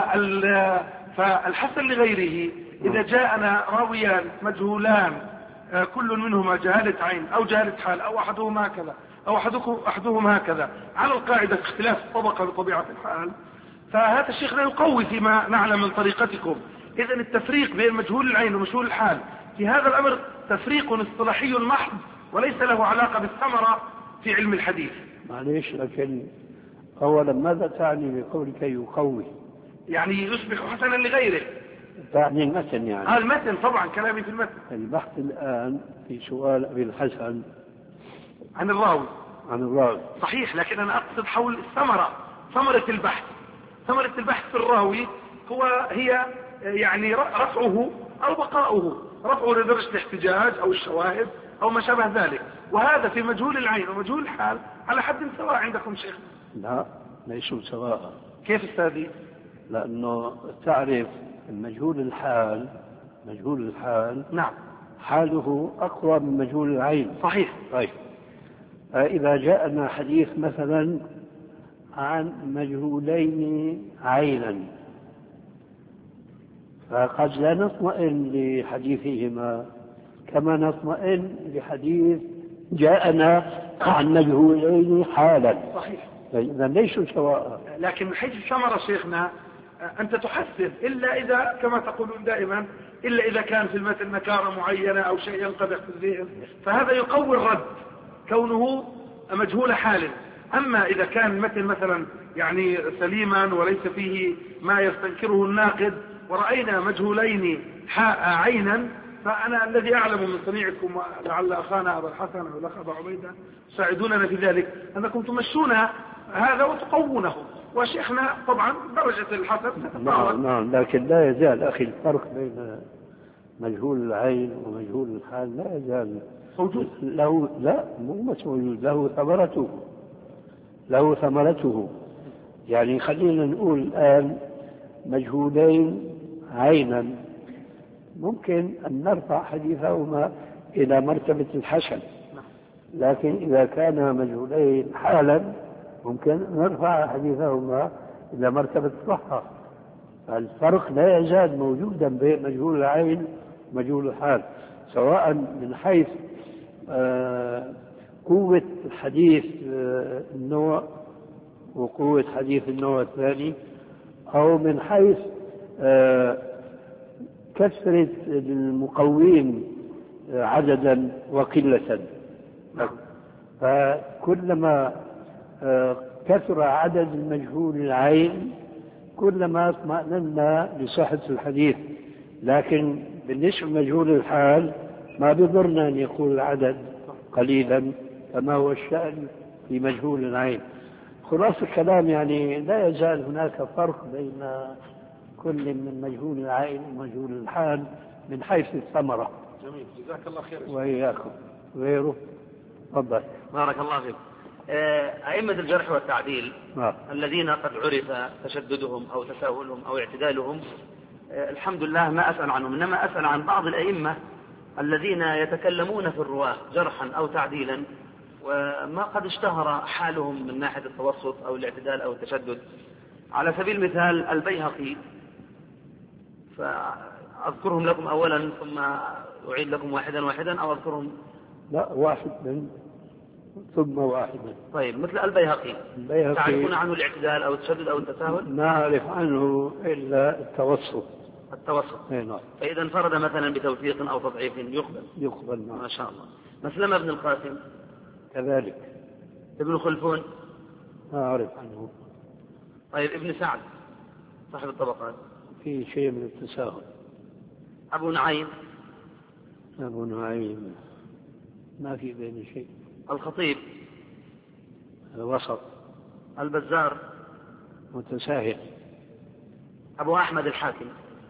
فالحسن لغيره إذا جاءنا راويان مجهولان كل منهما جهالة عين أو جهالة حال أو أحدهما هكذا أو أحدهما هكذا على القاعدة اختلاف الطبقة بطبيعة الحال، فهذا الشيخ لا يقوي فيما نعلم من طريقتكم. إذن التفريق بين مجهول العين ومجهول الحال في هذا الأمر تفريق اصطلاحي محض وليس له علاقة بالثمرة في علم الحديث. معليش، لكن أولا ماذا تعني بقولك يقوي؟ يعني يصبح حسنا لغيره. تعني المتن يعني؟ المتن طبعا، كلامي في المتن. البحث الآن في سؤال أبي الحسن عن الراوي. صحيح، لكن أنا أقصد حول الثمرة، ثمرة البحث في الراوي هي يعني رفعه أو بقاؤه، رفعه لدرجة الاحتجاج أو الشواهد أو ما شابه ذلك، وهذا في مجهول العين ومجهول الحال على حد سواء عندكم شيخ؟ لا، ليسوا سواء. كيف استاذي؟ لأنه تعرف مجهول الحال نعم حاله أقوى من مجهول العين. صحيح. طيب، إذا جاءنا حديث مثلا عن مجهولين عينا فقد لا نطمئن لحديثهما كما نطمئن لحديث جاءنا عن مجهولين حالا. صحيح. إذا ليسوا سواء. لكن من حيث الثمرة شيخنا أنت تحسن إلا إذا كما تقولون دائما إلا إذا كان في المتن نكارة معينة أو شيء ينقدح في الذهن، فهذا يقوي الرد كونه مجهول حال. أما إذا كان المتن مثلا يعني سليما وليس فيه ما يستنكره الناقد ورأينا مجهولين عينا، فأنا الذي أعلم من صنيعكم ولعل أخانا أبا الحسن أو الأخ أبا عبيدة ساعدوننا في ذلك أنكم تمشون هذا وتقوونه، وشيخنا طبعا درجة الحسن. نعم، لكن لا يزال أخي الفرق بين مجهول العين ومجهول الحال لا يزال موجود. له ثمرته. يعني خلينا نقول الآن مجهولين عينا ممكن أن نرفع حديثهما إلى مرتبة الحسن، لكن إذا كان مجهولين حالا ممكن نرفع حديثهما إلى مرتبة الصحة. الفرق لا يزال موجودا بين مجهول العين ومجهول الحال، سواء من حيث قوة حديث النوع وقوة حديث النوع الثاني، أو من حيث كثرة المقوين عددا وقلة. فكلما كثر عدد المجهول العين كلما اطمأننا لصحة الحديث، لكن بالنسبة لمجهول الحال ما بضرنا أن يكون العدد قليلا كما هو الشأن في مجهول العين. خلاص الكلام يعني لا يزال هناك فرق بين كل من مجهول العائل ومجهول الحال من حيث الثمرة. جميل، جزاك الله خير. وإياكم. غيره تفضل. بارك الله فيك. أئمة الجرح والتعديل الذين قد عرف تشددهم أو تساهلهم أو اعتدالهم، الحمد لله ما أسأل عنهم، إنما أسأل عن بعض الأئمة الذين يتكلمون في الرواة جرحا أو تعديلا وما قد اشتهر حالهم من ناحية التوسط أو الاعتدال أو التشدد. على سبيل المثال البيهقي، فأذكرهم لكم أولا ثم أعيد لكم واحدا واحدا، أو أذكرهم؟ لا، واحدا ثم واحدا. طيب، مثل البيهقي تعرفون عنه الاعتدال أو التشدد أو التساهل؟ ما أعرف عنه إلا التوسط. نعم. فإذا انفرد مثلا بتوثيق أو تضعيف يقبل. ما شاء الله. مسلمة بن القاسم كذلك. ابن خلفون ما أعرف عنه. طيب، ابن سعد صاحب الطبقات في شيء من التساهل. أبو نعيم ما في بين شيء. الخطيب الوسط. البزار متساهل. أبو أحمد الحاكم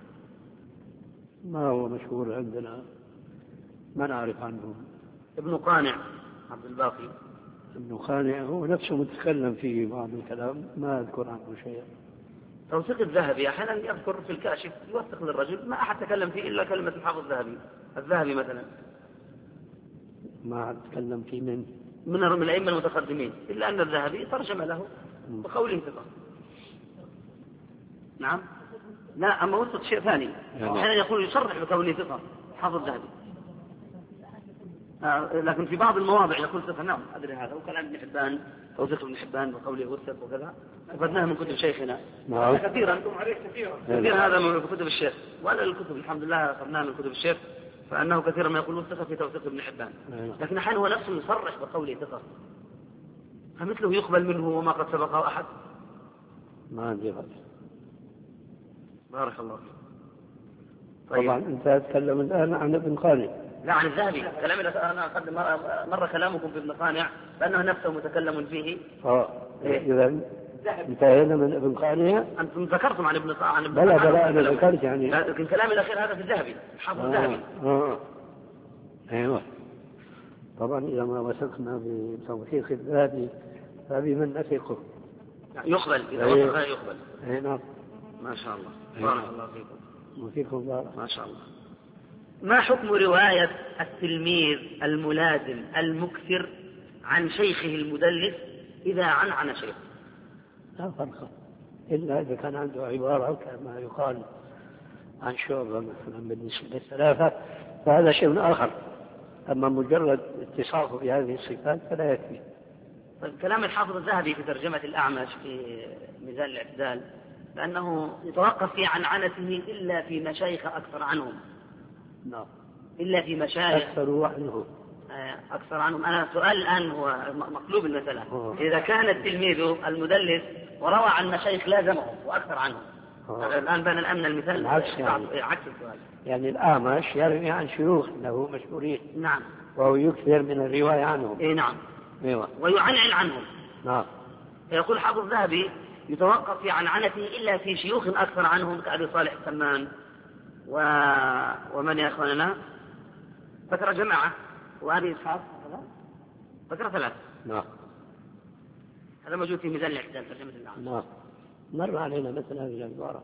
ما هو مشهور عندنا، ما نعرف عنه. ابن قانع عبد الباقي. ابن قانع هو نفسه متكلم فيه بعض الكلام، ما أذكر عنه شيئا. توثيق الذهبي أحيانا يذكر في الكاشف يوثق للرجل، ما أحد تكلم فيه إلا كلمة الحافظ الذهبي مثلا. ما أتكلم فيه من الأئمة المتقدمين، إلا أن الذهبي ترجم له بقوله ثقة. نعم. لا، أما وثق شيء ثاني، أحيانا يقول يصرح بقوله ثقة حافظ الذهبي، لكن في بعض المواضع يقول ثقة. نعم، أدري هذا. وكلام ابن حبان توثيق ابن حبان بقوله وثق وكذا، أخذناه من كتب شيخنا كثيرا هذا من كتب الشيخ، وهذا الكتب الحمد لله أخذناه من كتب الشيخ، فأنه كثيرا ما يقول وثق في توثيق ابن حبان، لكن أحيانا هو نفسه يصرح بقوله ثقة، فمثله يقبل منه وما قد سبقه أحد. ما عندي رأي. بارك الله فيك. طيب. طبعا أنت تتكلم الآن عن ابن قانع. لا، عن الذهبي. أنا قد مر كلامكم في ابن قانع بأنه نفسه متكلم فيه. إذا انتهينا من ابن قانع. أنتم ذكرتم عن ابن قانع. بلا أنا ذكرت يعني. لكن كلامي الأخير هذا في الذهبي، حافظ الذهبي. أيوة. طبعا إذا ما وثقنا بتوثيق الذهبي فبمن نثقه يقبل، إذا وثق يقبل. نعم. ما شاء الله. بارك الله فيكم. وفيكم بارك. ما شاء الله. ما حكم رواية التلميذ الملازم المكثر عن شيخه المدلس إذا عن شيخه؟ لا فرق، إلا إذا كان عنده عبارة كما يقال عن شعبة مثلا بالنسبة للثلاثة فهذا شيء آخر، أما مجرد اتصافه بهذه الصفات فلا يكفي. طيب، كلام الحافظ الذهبي في ترجمة الأعمش في ميزان الاعتدال لأنه يتوقف في عنعنته إلا في مشايخ أكثر عنهم. نعم. إلا في مشايخ أكثر عنهم. أنا سؤال الآن هو مقلوب المسألة. إذا كان التلميذ المدلس وروى عن مشايخ لازمه وأكثر عنهم، الآن بان الأمن المثال عكس السؤال. يعني الأعمش يروي عن شيوخ له مشهورين. نعم. وهو يكثر من الرواية عنهم. نعم. أيوة. ويعنعن عنهم. نعم. يقول حافظ الذهبي يتوقف في عنعنته إلا في شيوخ أكثر عنهم كأبي صالح السمان ومن يا أخواننا ذكر جماعة وأبي إسحاق ذكر 3. نعم. هذا موجود في ميزان الاعتدال ترجمة الأعمش. نعم. مر علينا مثل هذه العبارة.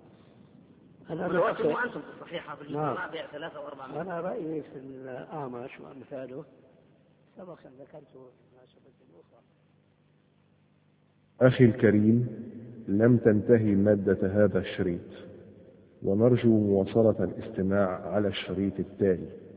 أنا وأنتم في الصحيحة في الجماعة بيع 3 و4. أنا رأيي في الأعمش وأمثاله سبق أن ذكرته في مناسبة أخرى. أخي الكريم، لم تنتهي مادة هذا الشريط، ونرجو مواصلة الاستماع على الشريط التالي.